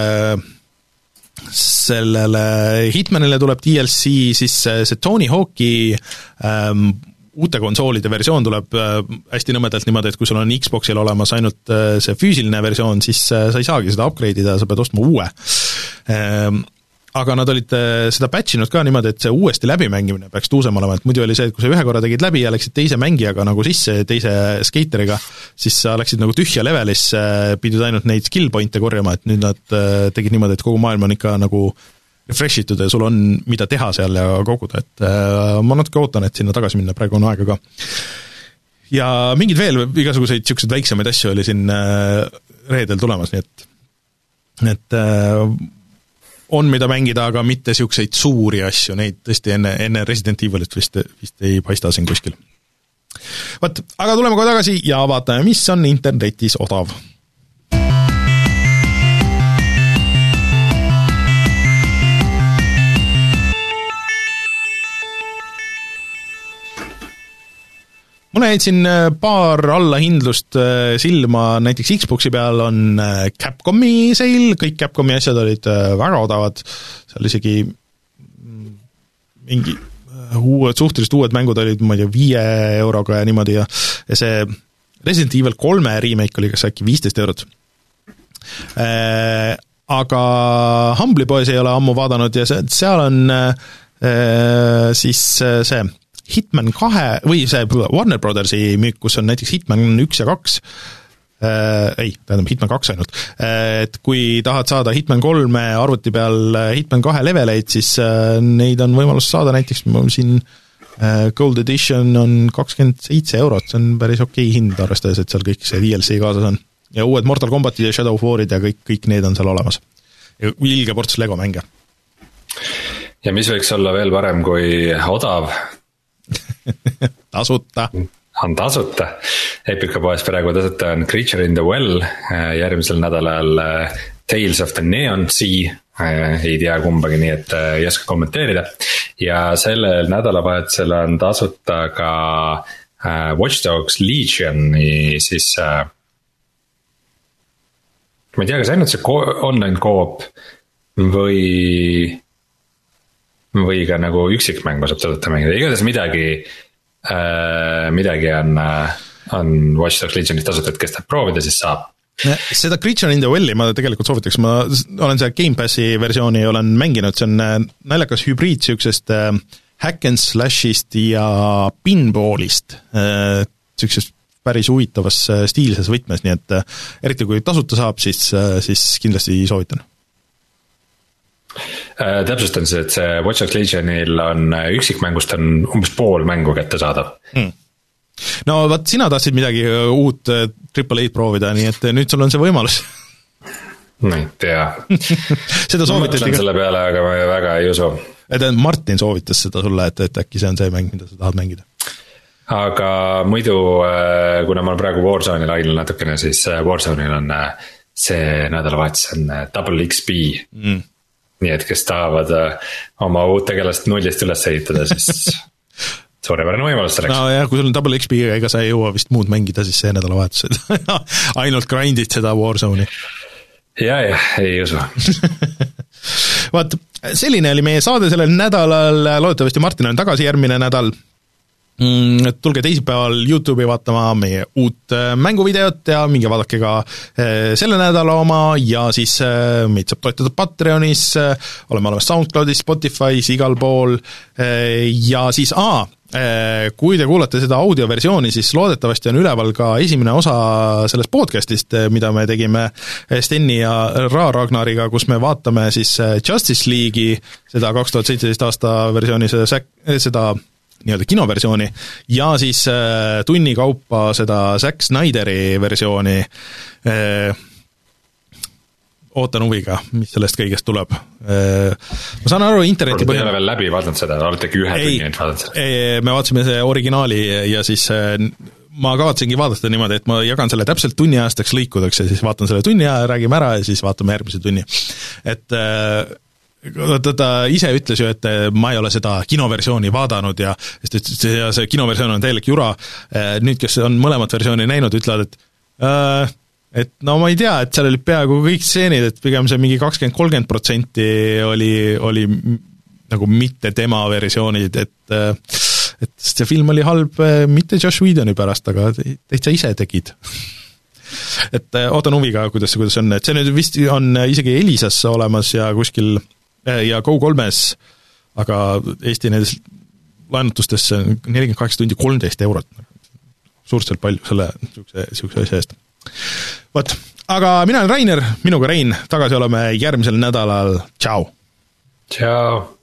sellele Hitmanile tuleb D L C, siis see Tony Hawk'i ähm, uute konsoolide versioon tuleb hästi nõmedalt niimoodi, et kui sul on Xboxil olemas ainult see füüsiline versioon, siis sa ei saagi seda upgrade'ida, sa pead ostma uue. Aga nad olid seda patchinud ka niimoodi, et see uuesti läbimängimine peaks tuusem olema, et muidu oli see, et kui sa ühe korra tegid läbi ja läksid teise mängijaga nagu sisse, teise skateriga, siis sa läksid nagu tühja levelis, pidid ainult neid skill point'e korjama, et nüüd nad tegid niimoodi, et kogu maailm on ikka nagu refresh itud ja sul on mida teha seal ja koguda, et äh, ma natuke ootan, et sinna tagasi minna, praegu on aega ka. Ja mingid veel igasuguseid siukseid väiksemaid asju oli siin äh, reedel tulemas, nii et, et äh, on mida mängida, aga mitte siukseid suuri asju, neid tõesti enne, enne Resident Evilit vist, vist ei paista siin kuskil. Võt, aga tuleme kohe tagasi ja vaatame, mis on internetis odav. Mulle jäid siin paar allahindlust silma, näiteks Xboxi peal on Capcomi sale, kõik Capcomi asjad olid väga odavad, seal isegi mingi uued, suhteliselt uued mängud olid, ma ei tea, viie euroga ja niimoodi ja, ja see Resident Evil kolme remake oli kas äkki viisteist eurot. Äh, aga Humble'i poes ei ole ammu vaadanud ja see, seal on äh, siis see Hitman kahe, või see Warner Brothersi müük, kus on näiteks Hitman üks ja kaks, äh, ei, tähendab Hitman kaks ainult, äh, et kui tahad saada Hitman kolme arvuti peal Hitman kahe leveleid, siis äh, neid on võimalus saada näiteks, siin äh, Gold Edition on kakskümmend seitse eurot, see on päris okei hind, arvestades, et seal kõik see D L C kaasas on. Ja uued Mortal Kombatid ja Shadow of Warid ja kõik, kõik need on seal olemas. Ja ilge ports Lego mänge. Ja mis võiks olla veel parem kui odav? tasuta. On tasuta. Epica poes praegu tasuta on Creature in the Well, järgmisel nädalal Tales of the Neon Sea, ei tea kumbagi, nii et ei oska kommenteerida. Ja sellel nädalavahetusel on tasuta ka Watch Dogs Legioni, siis ma ei tea, kas ainult see online co-op või või ka nagu üksikmängu saab tasuta mängida, igatahes midagi äh, midagi on, on Watch Dogs Legionist tasuta, et kes tahab proovida, siis saab. Seda Creature in the Welli ma tegelikult soovitaks, ma olen seda Game Passi versiooni olen mänginud, see on naljakas hübriid siuksest äh, hack and slashist ja pinballist, äh, siuksest päris huvitavas äh, stiilses võtmes, nii et äh, eriti kui tasuta saab, siis, äh, siis kindlasti soovitan. Äh, täpsustan see, et see Watch Dogs Legionil on üksikmängust on umbes pool mängu kätte saadav. Hmm. No vaat, sina tahtsid midagi uut Triple A proovida, nii et nüüd sul on see võimalus. ma ei tea. seda soovitati ka. Selle peale, aga ma väga ei usu. Et Martin soovitas seda sulle, et, et äkki see on see mäng, mida sa tahad mängida. Aga muidu, kuna ma olen praegu Warzone'i lainel natukene, siis Warzone'il on see nädalavahetus on Double X P. Mm. Nii et kes tahavad oma uut tegelast nullist üles ehitada, siis suurepärane võimalus selleks. No jah, kui sul on Double X P, ega sa ei jõua vist muud mängida, siis see nädalavahetus. Ainult grindid seda Warzone'i. Ja, ja, ei usu. Vaat, selline oli meie saade sellel nädalal, loodetavasti Martin on tagasi järgmine nädal. Tulge teisipäeval YouTube'i vaatama meie uut mänguvideot ja minge vaadake ka selle nädala oma ja siis meid saab toetada Patreonis, oleme olemas SoundCloudis, Spotify's, igal pool ja siis aa, kui te kuulate seda audioversiooni, siis loodetavasti on üleval ka esimene osa sellest podcastist, mida me tegime Steni ja Ra Ragnariga, kus me vaatame siis Justice League'i, seda kaks tuhat seitseteist aasta versiooni, seda, seda nii-öelda kinoversiooni ja siis äh, tunni kaupa seda Zack Snyderi versiooni äh, ootan huviga, mis sellest kõigest tuleb. Äh, ma saan aru interneti põhjal... Te ei ole veel läbi vaadanud seda, oletegi ühe tunni nüüd vaadanud seda? Ei, me vaatasime see originaali ja siis äh, ma kavatsengi vaadata niimoodi, et ma jagan selle täpselt tunni aastaks lõikudeks ja siis vaatan selle tunni ja räägime ära ja siis vaatame järgmise tunni. Et äh, ta, ta ise ütles ju, et ma ei ole seda kinoversiooni vaadanud ja see, see kinoversioon on täielik jura. Nüüd, kes on mõlemat versiooni näinud, ütlevad, et äh, et no ma ei tea, et seal oli peaaegu kõik stseenid, et pigem see mingi kakskümmend kolmkümmend protsenti oli, oli nagu mitte tema versioonid, et, et see film oli halb mitte Josh Whedoni pärast, aga täitsa ise tegid. Et ootan huviga, kuidas, kuidas on, et see nüüd vist on isegi Elisas olemas ja kuskil ja Go kolmes, aga Eesti nendes laenutustesse nelikümmend kaheksa tundi kolmteist eurot. Suurtselt palju selle sihukese asja eest. Võt, aga mina olen Rainer, minuga Rein, tagasi oleme järgmisel nädalal. Tšau! Tšau!